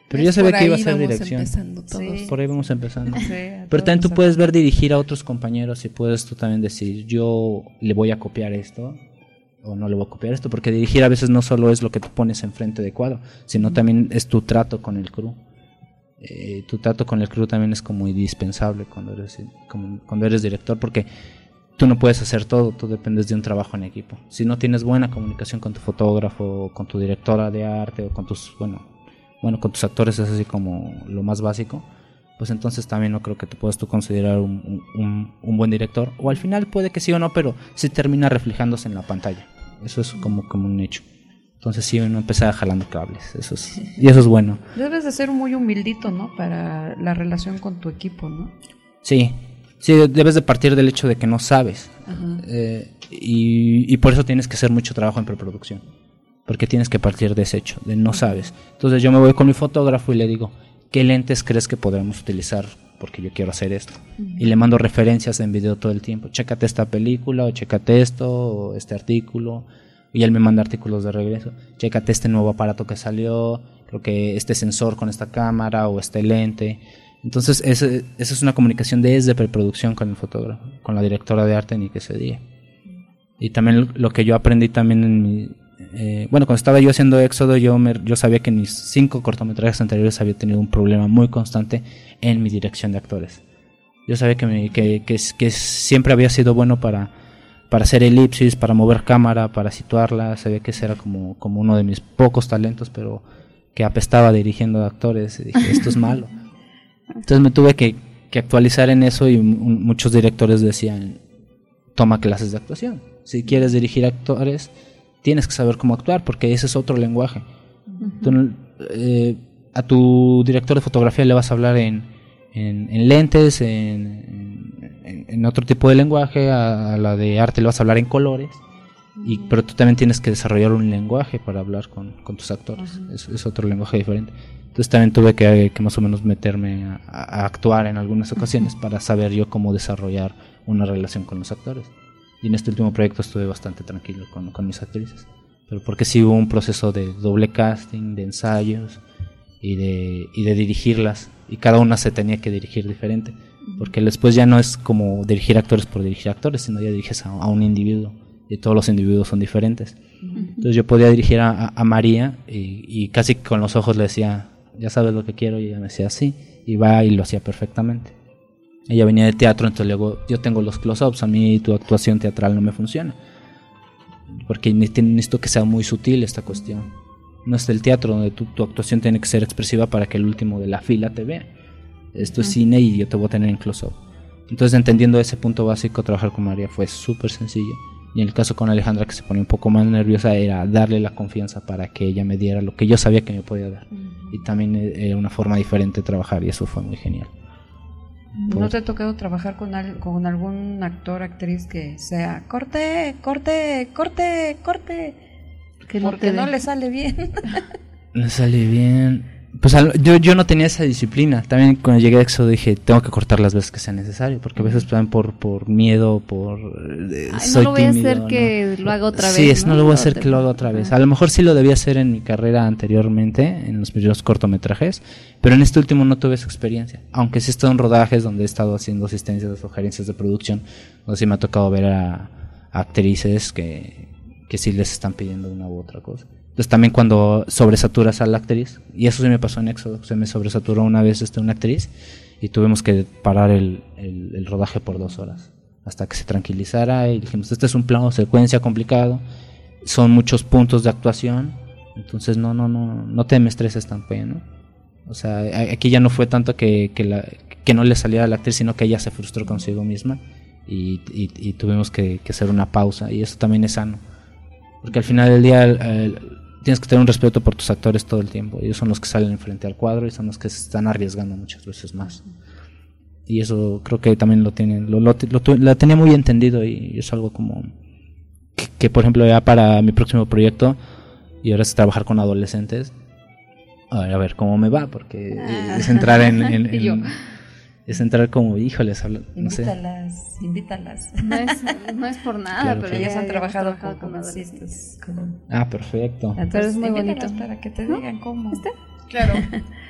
Pero yo sabía Por que iba a ahí ser vamos dirección. empezando todos. Sí. Por ahí vamos empezando. Sí, a Pero todos también tú nos puedes ha- ver dirigir a otros compañeros y puedes tú también decir, yo le voy a copiar esto o no le voy a copiar esto, porque dirigir a veces no solo es lo que tú pones enfrente de cuadro, sino también es tu trato con el crew. Tu trato con el crew también es como indispensable cuando eres director, porque tú no puedes hacer todo, tú dependes de un trabajo en equipo. Si no tienes buena comunicación con tu fotógrafo, con tu directora de arte o con tus, bueno, con tus actores, es así como lo más básico, pues entonces también no creo que te puedas tú considerar un buen director, o al final puede que sí o no, pero sí termina reflejándose en la pantalla. Eso es como un hecho. Entonces sí, uno empieza jalando cables, y eso es bueno. Debes de ser muy humildito, ¿no? Para la relación con tu equipo, ¿no? Sí, debes de partir del hecho de que no sabes. Y por eso tienes que hacer mucho trabajo en preproducción, porque tienes que partir de ese hecho, de no sabes. Entonces yo me voy con mi fotógrafo y le digo, ¿qué lentes crees que podremos utilizar? Porque yo quiero hacer esto. Y le mando referencias en video todo el tiempo. Chécate esta película, o chécate esto, o este artículo. Y él me manda artículos de regreso. Chécate este nuevo aparato que salió, creo que este sensor con esta cámara o este lente. Entonces esa es una comunicación desde preproducción con el fotógrafo, con la directora de arte ni que se diga. Y también lo que yo aprendí también en mi... cuando estaba yo haciendo Éxodo, yo sabía que en mis 5 cortometrajes anteriores había tenido un problema muy constante en mi dirección de actores. Yo sabía que siempre había sido bueno para hacer elipsis, para mover cámara, para situarla. Sabía que ese era como uno de mis pocos talentos, pero que apestaba dirigiendo actores. Y dije, esto es malo. Entonces me tuve que actualizar en eso, y muchos directores decían, toma clases de actuación. Si quieres dirigir actores, tienes que saber cómo actuar, porque ese es otro lenguaje. Tú, a tu director de fotografía le vas a hablar en lentes, en otro tipo de lenguaje. A la de arte le vas a hablar en colores, pero tú también tienes que desarrollar un lenguaje para hablar con tus actores. Es otro lenguaje diferente. Entonces también tuve que más o menos meterme a actuar en algunas ocasiones para saber yo cómo desarrollar una relación con los actores. Y en este último proyecto estuve bastante tranquilo con mis actrices, pero porque sí hubo un proceso de doble casting, de ensayos y de dirigirlas, y cada una se tenía que dirigir diferente, porque después ya no es como dirigir actores por dirigir actores, sino ya diriges a un individuo, y todos los individuos son diferentes. Entonces yo podía dirigir a María y casi con los ojos le decía, ya sabes lo que quiero, y ella me decía sí, y va y lo hacía perfectamente. Ella venía de teatro, entonces luego yo tengo los close-ups, a mí tu actuación teatral no me funciona, porque necesito que sea muy sutil esta cuestión. No es del teatro donde tu actuación tiene que ser expresiva para que el último de la fila te vea. Esto es cine y yo te voy a tener en close-up. Entonces, entendiendo ese punto básico, trabajar con María fue súper sencillo. Y en el caso con Alejandra, que se ponía un poco más nerviosa, era darle la confianza para que ella me diera lo que yo sabía que me podía dar. Y también era una forma diferente de trabajar, y eso fue muy genial. ¿No te ha tocado trabajar con algún actor, actriz que sea corte? Que no Porque no le sale bien. Le sale bien. Pues yo no tenía esa disciplina. También cuando llegué a Éxodo dije, tengo que cortar las veces que sea necesario, porque a veces también por miedo, soy no lo voy a tímido, hacer que lo haga otra sí, vez. no lo voy a hacer que lo haga otra vez. A lo mejor sí lo debía hacer en mi carrera anteriormente, en los primeros cortometrajes, pero en este último no tuve esa experiencia. Aunque sí he estado en rodajes donde he estado haciendo asistencias o sugerencias de producción, donde sí me ha tocado ver a actrices que sí les están pidiendo una u otra cosa. Entonces también cuando sobresaturas a la actriz, y eso sí me pasó en Éxodo, se me sobresaturó una vez una actriz y tuvimos que parar el rodaje por 2 horas hasta que se tranquilizara, y dijimos, este es un plano secuencia complicado, son muchos puntos de actuación, entonces no te me estreses tan ¿no? O sea, aquí ya no fue tanto que no le saliera a la actriz, sino que ella se frustró consigo misma y tuvimos que hacer una pausa, y eso también es sano, porque al final del día tienes que tener un respeto por tus actores todo el tiempo. Ellos son los que salen frente al cuadro y son los que se están arriesgando muchas veces más. Y eso creo que también lo tienen, lo tenía muy entendido, y es algo como que por ejemplo ya para mi próximo proyecto, y ahora es trabajar con adolescentes, a ver cómo me va, porque es entrar es entrar como, híjoles, no sé. Invítalas. No es por nada, Claro, pero Ellas han trabajado con adolescentes. Perfecto. Pero es muy bonito. Para que te digan cómo. Claro.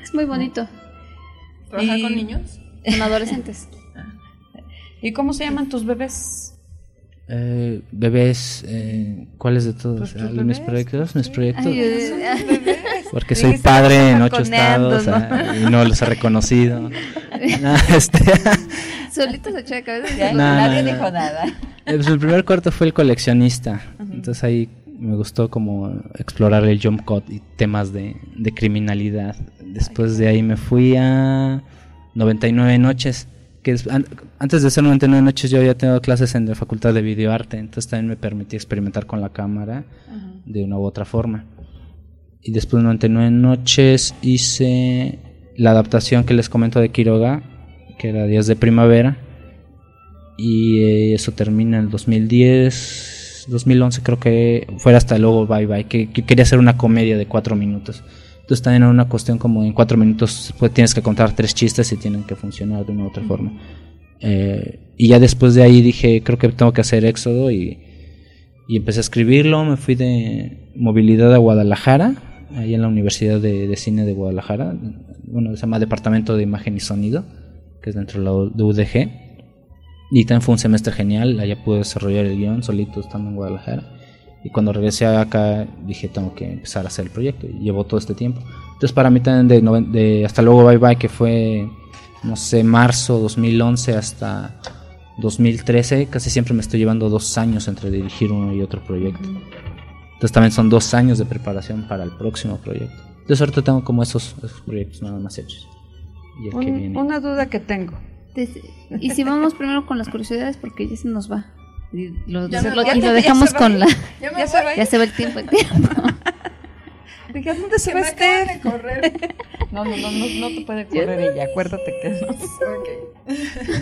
Es muy bonito. ¿Trabajar con niños? Con adolescentes. ¿Y cómo se llaman tus bebés? Bebés, ¿cuáles de todos? Pues tus Mis bebés, proyectos. Ay, Porque soy Dijiste padre en 8 balconeando, estados y no los he reconocido. No, Solito se echó de cabeza. Ya, No, nadie no, no. dijo nada. Pues el primer corto fue El coleccionista. Entonces ahí me gustó como explorar el jump cut y temas de criminalidad. Después de ahí me fui a 99 noches. Que antes de hacer 99 noches yo había tenido clases en la facultad de videoarte. Entonces también me permití experimentar con la cámara de una u otra forma. Y después de 99 noches hice la adaptación que les comento de Quiroga, que era Días de Primavera. Y eso termina en el 2010, 2011 creo que fuera hasta luego Bye Bye, que quería hacer una comedia de 4 minutos. Entonces también era una cuestión como en 4 minutos pues, tienes que contar 3 chistes y tienen que funcionar de una u otra forma. Y ya después de ahí dije, creo que tengo que hacer Éxodo y empecé a escribirlo. Me fui de movilidad a Guadalajara, ahí en la Universidad de Cine de Guadalajara. Bueno, se llama Departamento de Imagen y Sonido, que es dentro de UDG. Y también fue un semestre genial, allá pude desarrollar el guión solito estando en Guadalajara. Y cuando regresé acá dije, tengo que empezar a hacer el proyecto, y llevó todo este tiempo. Entonces para mí también de hasta luego Bye Bye, que fue, no sé, marzo 2011 hasta 2013, casi siempre me estoy llevando 2 años entre dirigir uno y otro proyecto. Entonces también son 2 años de preparación para el próximo proyecto. Entonces ahorita tengo como esos proyectos nada más hechos. Y el que viene. Una duda que tengo. Y si vamos primero con las curiosidades, porque ya se nos va. Y lo Ya me voy. dejamos ¿Ya se va? con la... Ya se va. Ya se va el tiempo. Dije, ¿dónde se Que va me acaban este? de correr. No te puede correr ella, acuérdate que no. Ok.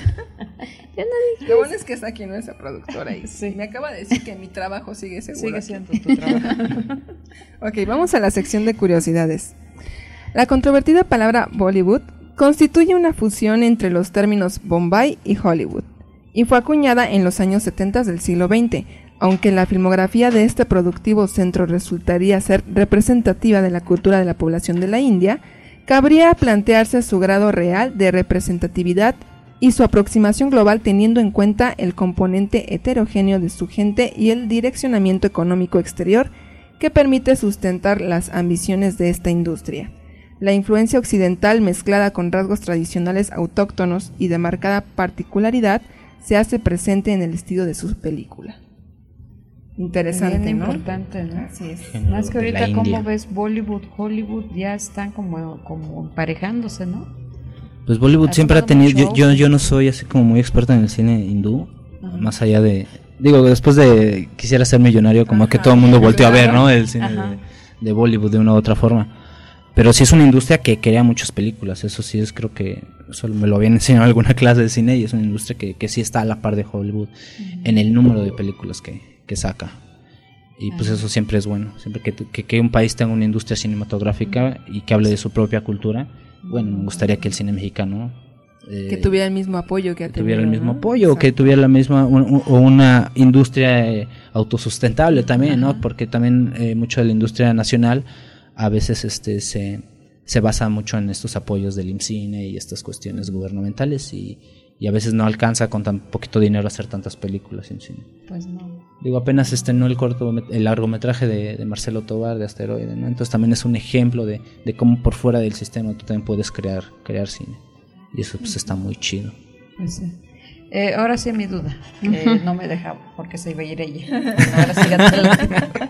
Ya no Lo bueno es que está aquí nuestra productora y Sí. me acaba de decir que mi trabajo sigue seguro. Sigue aquí. siendo tu trabajo. Ok, vamos a la sección de curiosidades. La controvertida palabra Bollywood constituye una fusión entre los términos Bombay y Hollywood, y fue acuñada en los años 70 del siglo XX, aunque la filmografía de este productivo centro resultaría ser representativa de la cultura de la población de la India, cabría plantearse su grado real de representatividad y su aproximación global teniendo en cuenta el componente heterogéneo de su gente y el direccionamiento económico exterior que permite sustentar las ambiciones de esta industria. La influencia occidental mezclada con rasgos tradicionales autóctonos y de marcada particularidad se hace presente en el estilo de su película. Interesante, Bien ¿no? importante, ¿no? Así es. Más que De la ahorita como India. ves Bollywood, Hollywood ya están como emparejándose, ¿no? Pues Bollywood Ha siempre ha tomado tenido, mucho yo no soy así como muy experta en el cine hindú, más allá de, digo, después de Quisiera ser millonario, como que todo el mundo volteó a ver, ¿no? El cine de Bollywood de una u otra forma. Pero sí es una industria que crea muchas películas, eso sí es, creo que eso me lo habían enseñado en alguna clase de cine, y es una industria que sí está a la par de Hollywood en el número de películas que saca. Y pues eso siempre es bueno, siempre que un país tenga una industria cinematográfica y que hable de su propia cultura. Bueno, me gustaría que el cine mexicano Que tuviera el mismo apoyo que ha tenido, tuviera el mismo ¿no? apoyo, o que tuviera la misma o una industria autosustentable también, ¿no? Porque también mucho de la industria nacional a veces se basa mucho en estos apoyos del IMCINE y estas cuestiones gubernamentales, y a veces no alcanza con tan poquito dinero hacer tantas películas en cine. Pues no. Digo, apenas estrenó el largometraje de Marcelo Tovar de Asteroide, ¿no? Entonces también es un ejemplo de cómo por fuera del sistema tú también puedes crear cine. Y eso pues está muy chido. Pues sí. Ahora sí mi duda, que no me dejaba porque se iba a ir ella. Ahora sí ya te la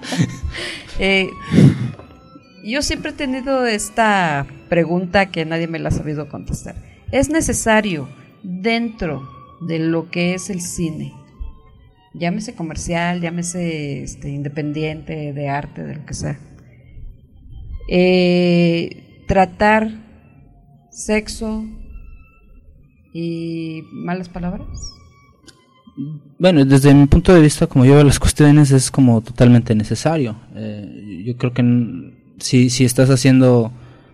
yo siempre he tenido esta pregunta que nadie me la ha sabido contestar. ¿Es necesario dentro de lo que es el cine, llámese comercial, llámese independiente, de arte, de lo que sea, tratar sexo y malas palabras? Bueno, desde mi punto de vista, como yo veo las cuestiones, es como totalmente necesario. Yo creo que si estás haciendo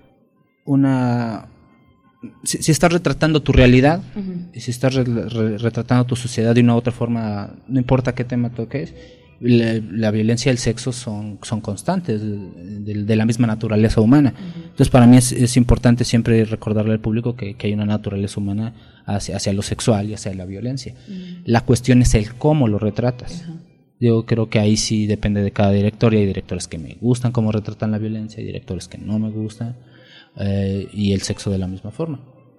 si estás retratando tu realidad, y si estás retratando tu sociedad de una u otra forma, no importa qué tema toques, la violencia y el sexo son constantes, de la misma naturaleza humana. Entonces para mí es importante siempre recordarle al público que hay una naturaleza humana hacia lo sexual y hacia la violencia. La cuestión es el cómo lo retratas. Yo creo que ahí sí depende de cada director, y hay directores que me gustan cómo retratan la violencia, hay directores que no me gustan, y el sexo de la misma forma.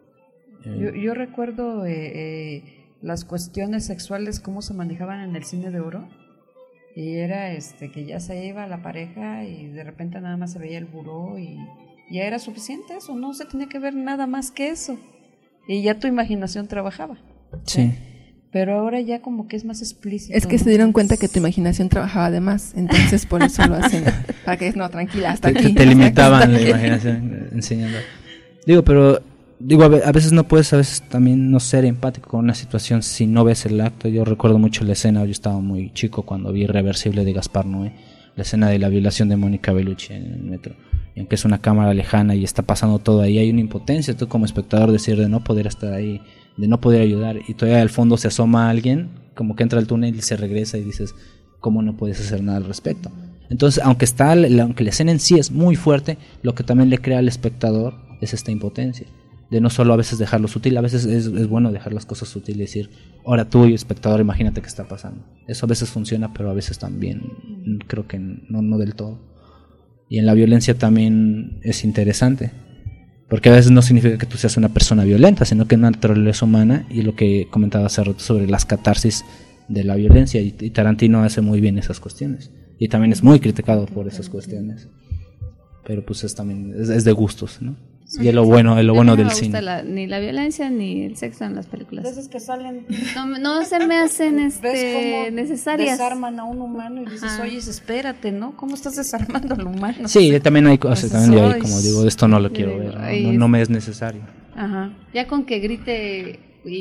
Yo recuerdo las cuestiones sexuales, cómo se manejaban en el cine de oro, y era que ya se iba la pareja y de repente nada más se veía el buró y ya era suficiente eso, no se tenía que ver nada más que eso, y ya tu imaginación trabajaba. Sí. Pero ahora ya como que es más explícito. Es que se dieron cuenta que tu imaginación trabajaba de más, entonces por eso lo hacen. Para que no, tranquila, hasta aquí. Te limitaban la imaginación enseñando. Pero a veces no puedes, a veces también no ser empático con una situación si no ves el acto. Yo recuerdo mucho la escena, yo estaba muy chico cuando vi Irreversible de Gaspar Noé, la escena de la violación de Mónica Bellucci en el metro. Y aunque es una cámara lejana y está pasando todo ahí, hay una impotencia, tú como espectador decir de no poder estar ahí, de no poder ayudar, y todavía al fondo se asoma alguien, como que entra al túnel y se regresa y dices, ¿cómo no puedes hacer nada al respecto? Entonces, aunque la escena en sí es muy fuerte, lo que también le crea al espectador es esta impotencia, de no solo a veces dejarlo sutil, a veces es bueno dejar las cosas sutiles y decir, ahora tú, espectador, imagínate qué está pasando. Eso a veces funciona, pero a veces también creo que no del todo. Y en la violencia también es interesante, porque a veces no significa que tú seas una persona violenta, sino que es una naturaleza humana, y lo que comentaba hace rato sobre las catarsis de la violencia, y Tarantino hace muy bien esas cuestiones, y también es muy criticado por esas cuestiones, pero pues es de gustos, ¿no? Y es lo bueno del cine. No me gusta ni la violencia ni el sexo en las películas. Esas que salen, No se me hacen ¿ves cómo necesarias. Desarman a un humano y dices, oye, espérate, ¿no? ¿Cómo estás desarmando al humano? Sí, también hay cosas, también hay, como digo, esto no lo quiero ver, no me es necesario. Ajá. Ya con que grite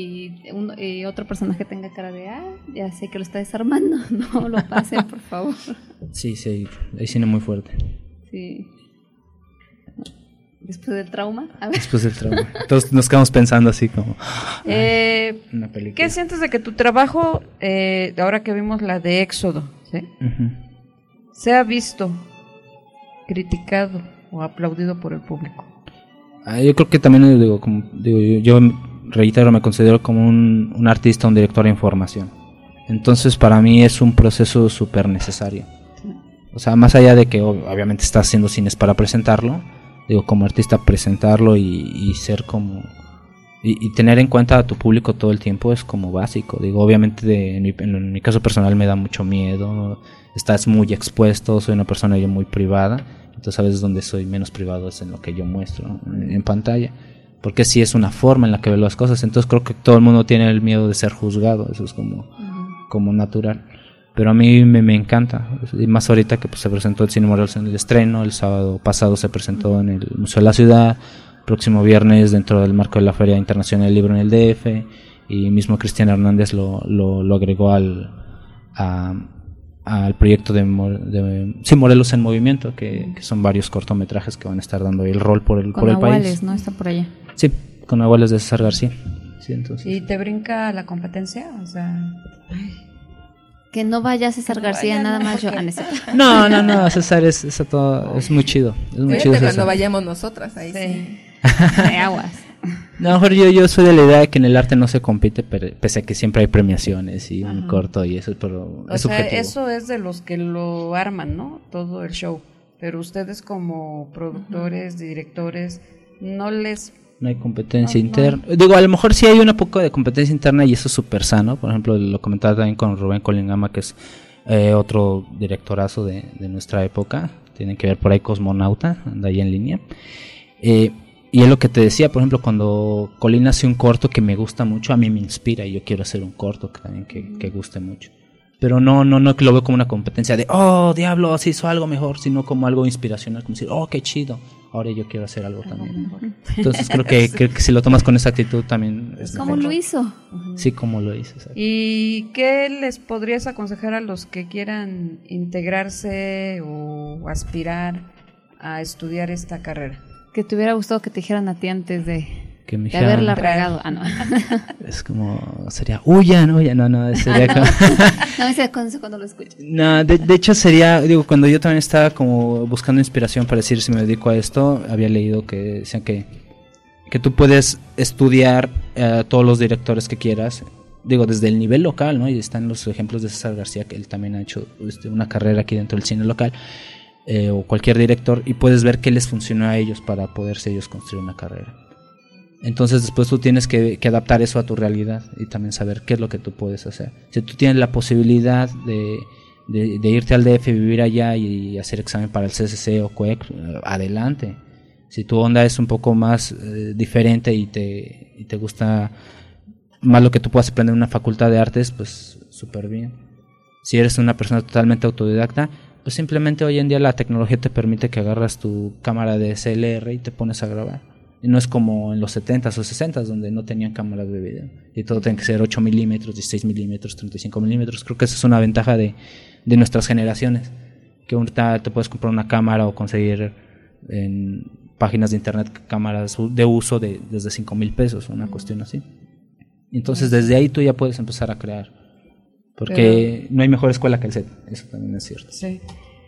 y otro personaje tenga cara de ya sé que lo está desarmando, no lo pasen, por favor. Sí, hay cine muy fuerte. Sí. Después del trauma. Entonces nos quedamos pensando así como una película. ¿Qué sientes de que tu trabajo, ahora que vimos la de Éxodo, ¿sí? se ha visto criticado o aplaudido por el público? Yo creo que también yo reitero, me considero como un artista, un director de información. Entonces para mí es un proceso súper necesario. O sea, más allá de que obviamente estás haciendo cines para presentarlo, como artista presentarlo y ser como y tener en cuenta a tu público todo el tiempo es como básico. Obviamente en mi caso personal me da mucho miedo, estás muy expuesto, soy una persona yo muy privada, entonces a veces donde soy menos privado es en lo que yo muestro en pantalla, porque sí es una forma en la que veo las cosas. Entonces creo que todo el mundo tiene el miedo de ser juzgado, eso es como natural. Pero a mí me encanta, y más ahorita que se presentó el Cine Morelos en el estreno, el sábado pasado se presentó en el Museo de la Ciudad, próximo viernes dentro del marco de la Feria Internacional del Libro en el DF, y mismo Cristian Hernández lo agregó al proyecto de Morelos en Movimiento, que son varios cortometrajes que van a estar dando el rol por el país. ¿No? Está por allá. Sí, con Abuelos de César García. Sí, entonces. ¿Y te brinca la competencia? O sea... Que no vaya César García, nada más yo. No, César es muy chido. Es muy chido cuando César. vayamos nosotras, ahí sí. De aguas. No, mejor yo soy de la idea de que en el arte no se compite, pese a que siempre hay premiaciones y un corto y eso, pero es subjetivo. Eso es de los que lo arman, ¿no? Todo el show. Pero ustedes como productores, directores, no hay competencia interna. A lo mejor sí hay un poco de competencia interna y eso es súper sano. Por ejemplo, lo comentaba también con Rubén Colingama, que es otro directorazo de nuestra época. Tienen que ver por ahí Cosmonauta, anda ahí en línea. Y es lo que te decía, por ejemplo, cuando Colin hace un corto que me gusta mucho, a mí me inspira y yo quiero hacer un corto que guste mucho. Pero no que lo veo como una competencia de, diablo, se hizo algo mejor, sino como algo inspiracional, como decir, qué chido, ahora yo quiero hacer algo también mejor. Entonces creo que si lo tomas con esa actitud también es ¿Cómo lo hizo? Sí, como lo hizo. ¿Sabes? ¿Y qué les podrías aconsejar a los que quieran integrarse o aspirar a estudiar esta carrera? Que te hubiera gustado que te dijeran a ti antes de que me De dijeran, haberla regado. Ah, no. es como, sería, huyan, no, sería como... No me sé cuando lo escucho. No, de hecho sería, digo, cuando yo también estaba como buscando inspiración para decir si me dedico a esto, había leído que decían que tú puedes estudiar todos los directores que quieras, digo, desde el nivel local, ¿no? Y están los ejemplos de César García, que él también ha hecho una carrera aquí dentro del cine local, o cualquier director, y puedes ver qué les funcionó a ellos para poderse ellos construir una carrera. Entonces después tú tienes que adaptar eso a tu realidad y también saber qué es lo que tú puedes hacer. Si tú tienes la posibilidad de irte al DF, vivir allá y hacer examen para el CCC o CUEC, adelante. Si tu onda es un poco más diferente y te gusta más lo que tú puedas aprender en una facultad de artes, pues súper bien. Si eres una persona totalmente autodidacta, pues simplemente hoy en día la tecnología te permite que agarras tu cámara de SLR y te pones a grabar. Y no es como en los 70s o 60s donde no tenían cámaras de video y todo tiene que ser 8 milímetros, 16 milímetros, 35 milímetros. Creo que esa es una ventaja de nuestras generaciones, que ahorita te puedes comprar una cámara o conseguir en páginas de internet cámaras de uso desde 5,000 pesos, una cuestión así. Entonces desde ahí tú ya puedes empezar a crear, porque no hay mejor escuela que el set, eso también es cierto. Sí.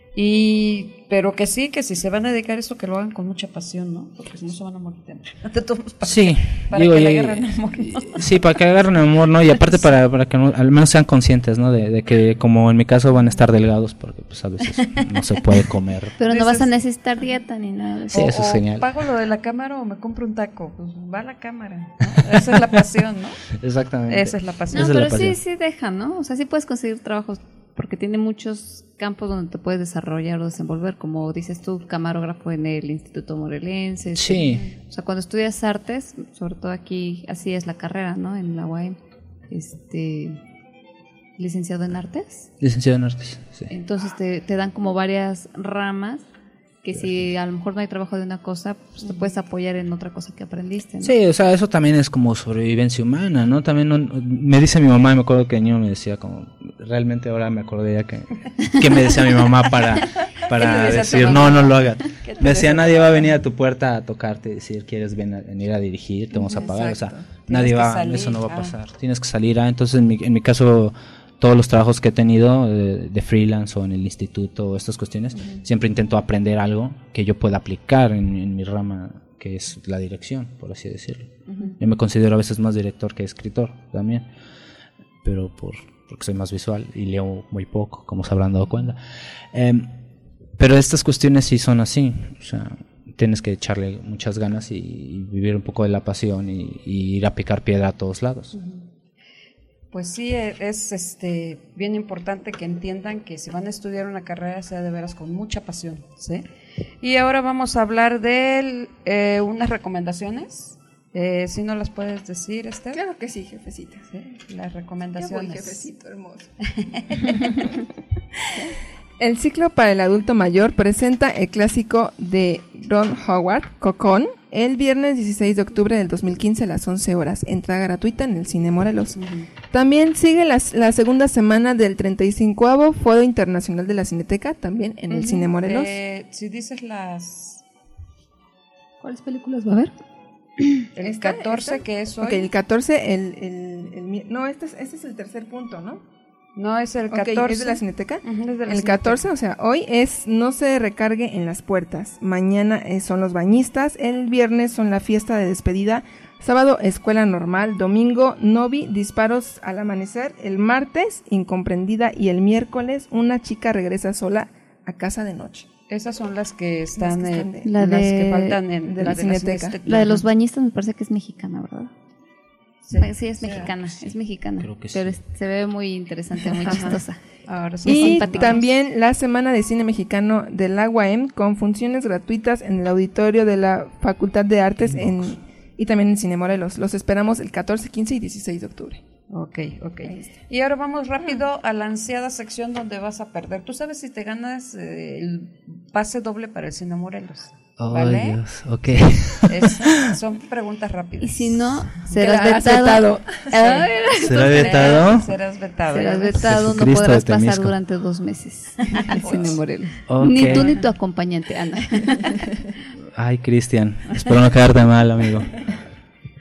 Pero que sí, que si se van a dedicar a esto, que lo hagan con mucha pasión, ¿no? Porque si no se van a morir de hambre. Sí, para que le agarren amor, ¿no? Sí, para que agarren amor, ¿no? Y aparte para que al menos sean conscientes, ¿no? De que como en mi caso van a estar delgados, porque pues a veces no se puede comer. Pero no vas a necesitar dieta ni nada. Sí, eso es genial. ¿Pago lo de la cámara o me compro un taco? Pues va a la cámara, ¿no? Esa es la pasión, ¿no? Exactamente. Esa es la pasión. No, Esa es pero la pasión. sí deja, ¿no? O sea, sí puedes conseguir trabajos porque tiene muchos campos donde te puedes desarrollar o desenvolver, como dices tú, camarógrafo en el Instituto Morelense. Sí. O sea, cuando estudias artes, sobre todo aquí, así es la carrera, ¿no? En la UAM, licenciado en artes. Licenciado en artes, sí. Entonces te dan como varias ramas que si a lo mejor no hay trabajo de una cosa, pues te puedes apoyar en otra cosa que aprendiste, ¿no? Sí, o sea, eso también es como sobrevivencia humana, ¿no? También me dice mi mamá, y me acuerdo que niño me decía como, realmente ahora me acordé ya que me decía mi mamá para decir, no lo hagas. Me decía, nadie va a venir a tu puerta a tocarte y decir, ¿quieres venir a dirigir? Te vamos a pagar. Exacto. O sea, nadie va, eso no va a pasar. Tienes que salir. Entonces, en mi caso, todos los trabajos que he tenido de freelance o en el instituto o estas cuestiones, siempre intento aprender algo que yo pueda aplicar en mi rama, que es la dirección, por así decirlo. Yo me considero a veces más director que escritor también, pero porque soy más visual y leo muy poco, como se habrán dado cuenta. Pero estas cuestiones sí son así, o sea, tienes que echarle muchas ganas y vivir un poco de la pasión y ir a picar piedra a todos lados. Pues sí, es bien importante que entiendan que si van a estudiar una carrera sea de veras con mucha pasión, ¿sí? Y ahora vamos a hablar de unas recomendaciones. ¿Sí no las puedes decir, Esther? Claro que sí, jefecita. Sí, las recomendaciones. Qué buen jefecito hermoso. El ciclo para el adulto mayor presenta el clásico de Ron Howard, Cocón, el viernes 16 de octubre del 2015 a las 11 horas. Entrada gratuita en el Cine Morelos. También sigue la segunda semana del 35º Foro Internacional de la Cineteca, también en el Cine Morelos. Si dices las... ¿Cuáles películas va a haber? El 14 que es hoy. Ok, el 14, no, este es el tercer punto, ¿no? No, es el 14. Okay, ¿es de la Cineteca? Es de la el Cineteca. 14, o sea, hoy es No se recargue en las puertas. Mañana son los bañistas. El viernes son la fiesta de despedida. Sábado, escuela normal. Domingo, Novi, disparos al amanecer. El martes, Incomprendida. Y el miércoles, una chica regresa sola a casa de noche. Esas son las que están, las que faltan en de la Cineteca. La de los bañistas me parece que es mexicana, ¿verdad? Sí, es sí, mexicana, sí. es mexicana, Creo que pero sí. se ve muy interesante, muy chistosa. Ahora sí. Y simpáticos. también la Semana de Cine Mexicano de la UAM con funciones gratuitas en el auditorio de la Facultad de Artes y también en Cine Morelos. Los esperamos el 14, 15 y 16 de octubre. Ok. Y ahora vamos rápido a la ansiada sección donde vas a perder. ¿Tú sabes si te ganas el pase doble para el Cine Morelos? Oh, ¿Vale? Dios, ok. Son preguntas rápidas. Y si no, serás Quedarás vetado. ¿Será vetado? Serás vetado. Serás vetado, no Jesucristo podrás de pasar Temisco. durante 2 meses al Cine Morelos. Ok. Ni tú ni tu acompañante, Ana. Ay, Cristian, espero no quedarte mal, amigo.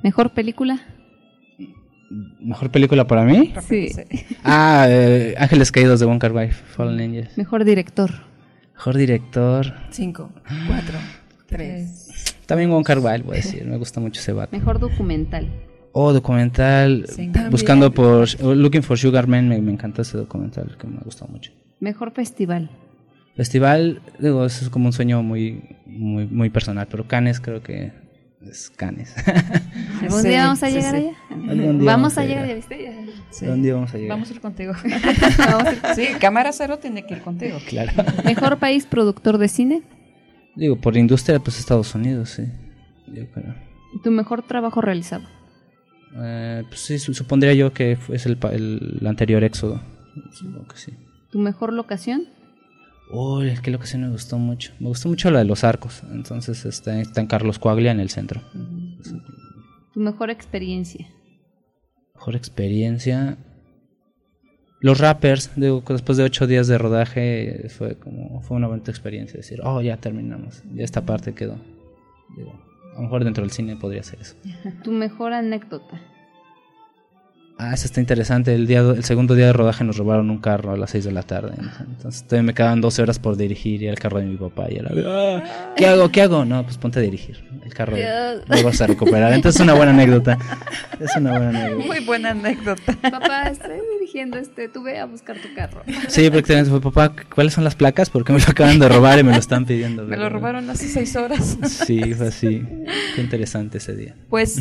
¿Mejor película? ¿Mejor película para mí? Sí. Ángeles Caídos de Wong Kar-wai, Fallen Angels. ¿Mejor director? Mejor director. 5, 4, 3. También Wong Kar-wai, voy a decir. Me gusta mucho ese vato. ¿Mejor documental? Documental. Sí. Buscando por Looking for Sugar Man. Me encanta ese documental que me ha gustado mucho. ¿Mejor festival? Festival, digo, eso es como un sueño muy personal. Pero Cannes creo que es Cannes. ¿Algún Sí, día vamos a sí, llegar sí. allá? Algún día Vamos a llegar, ¿ya viste? Ya. Sí. ¿Dónde vamos a llegar? Vamos a ir contigo. Sí, Cámara Cero tiene que ir contigo. Claro. ¿Mejor país productor de cine? Digo, por industria, pues Estados Unidos, sí. Yo creo. ¿Tu mejor trabajo realizado? Pues sí, supondría yo que es el anterior Éxodo. Supongo que sí. ¿Tu mejor locación? Es que locación me gustó mucho. Me gustó mucho la de los arcos. Entonces está en Carlos Coaglia, en el centro. ¿Tu mejor experiencia? Mejor experiencia. Los rappers, digo, después de 8 días de rodaje, fue una bonita experiencia. Decir, ya terminamos. Ya esta parte quedó. Digo, a lo mejor dentro del cine podría ser eso. ¿Tu mejor anécdota? Eso está interesante. El segundo día de rodaje nos robaron un carro a las 6 de la tarde. Entonces todavía me quedaban 12 horas por dirigir y el carro de mi papá. Y era, ¿qué hago? No, pues ponte a dirigir. El carro lo vas a recuperar. Entonces es una buena anécdota. Muy buena anécdota. Papá, estoy dirigiendo tú ve a buscar tu carro. Sí, prácticamente fue, papá, ¿cuáles son las placas? Porque me lo acaban de robar y me lo están pidiendo. Me lo robaron hace 6 horas. Sí, fue así. Fue interesante ese día. Pues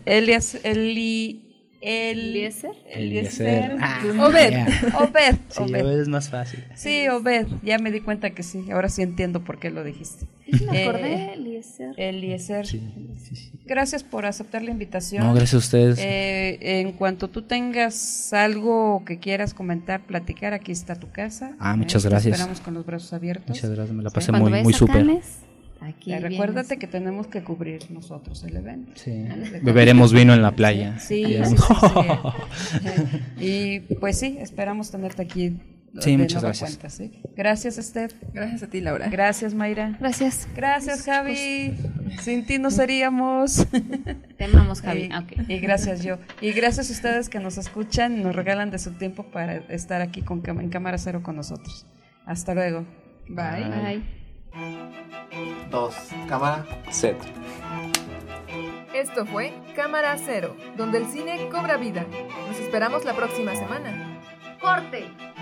¿Eliezer? Obed. Sí, Obed es más fácil. Sí, Obed. Ya me di cuenta que sí. Ahora sí entiendo por qué lo dijiste. Me acordé, Eliezer. Eliezer. Sí. Gracias por aceptar la invitación. No, gracias a ustedes. En cuanto tú tengas algo que quieras comentar, platicar, aquí está tu casa. Muchas Te gracias. esperamos con los brazos abiertos. Muchas gracias, me la pasé Cuando muy vayas a súper. Cannes, aquí Recuérdate vienes. que tenemos que cubrir nosotros el evento. Sí. Beberemos vino en la playa. Sí. Y pues sí, esperamos tenerte aquí. Sí, de muchas nueva gracias. cuenta, ¿sí? Gracias, Steph. Gracias a ti, Laura. Gracias, Mayra. Gracias. Gracias, Javi. Sin ti no seríamos. Te amamos, Javi. Y, y gracias yo. Y gracias a ustedes que nos escuchan, nos regalan de su tiempo para estar aquí en Cámara Cero con nosotros. Hasta luego. Bye. Bye. 2, cámara, set. Esto fue Cámara Cero, donde el cine cobra vida. Nos esperamos la próxima semana. ¡Corte!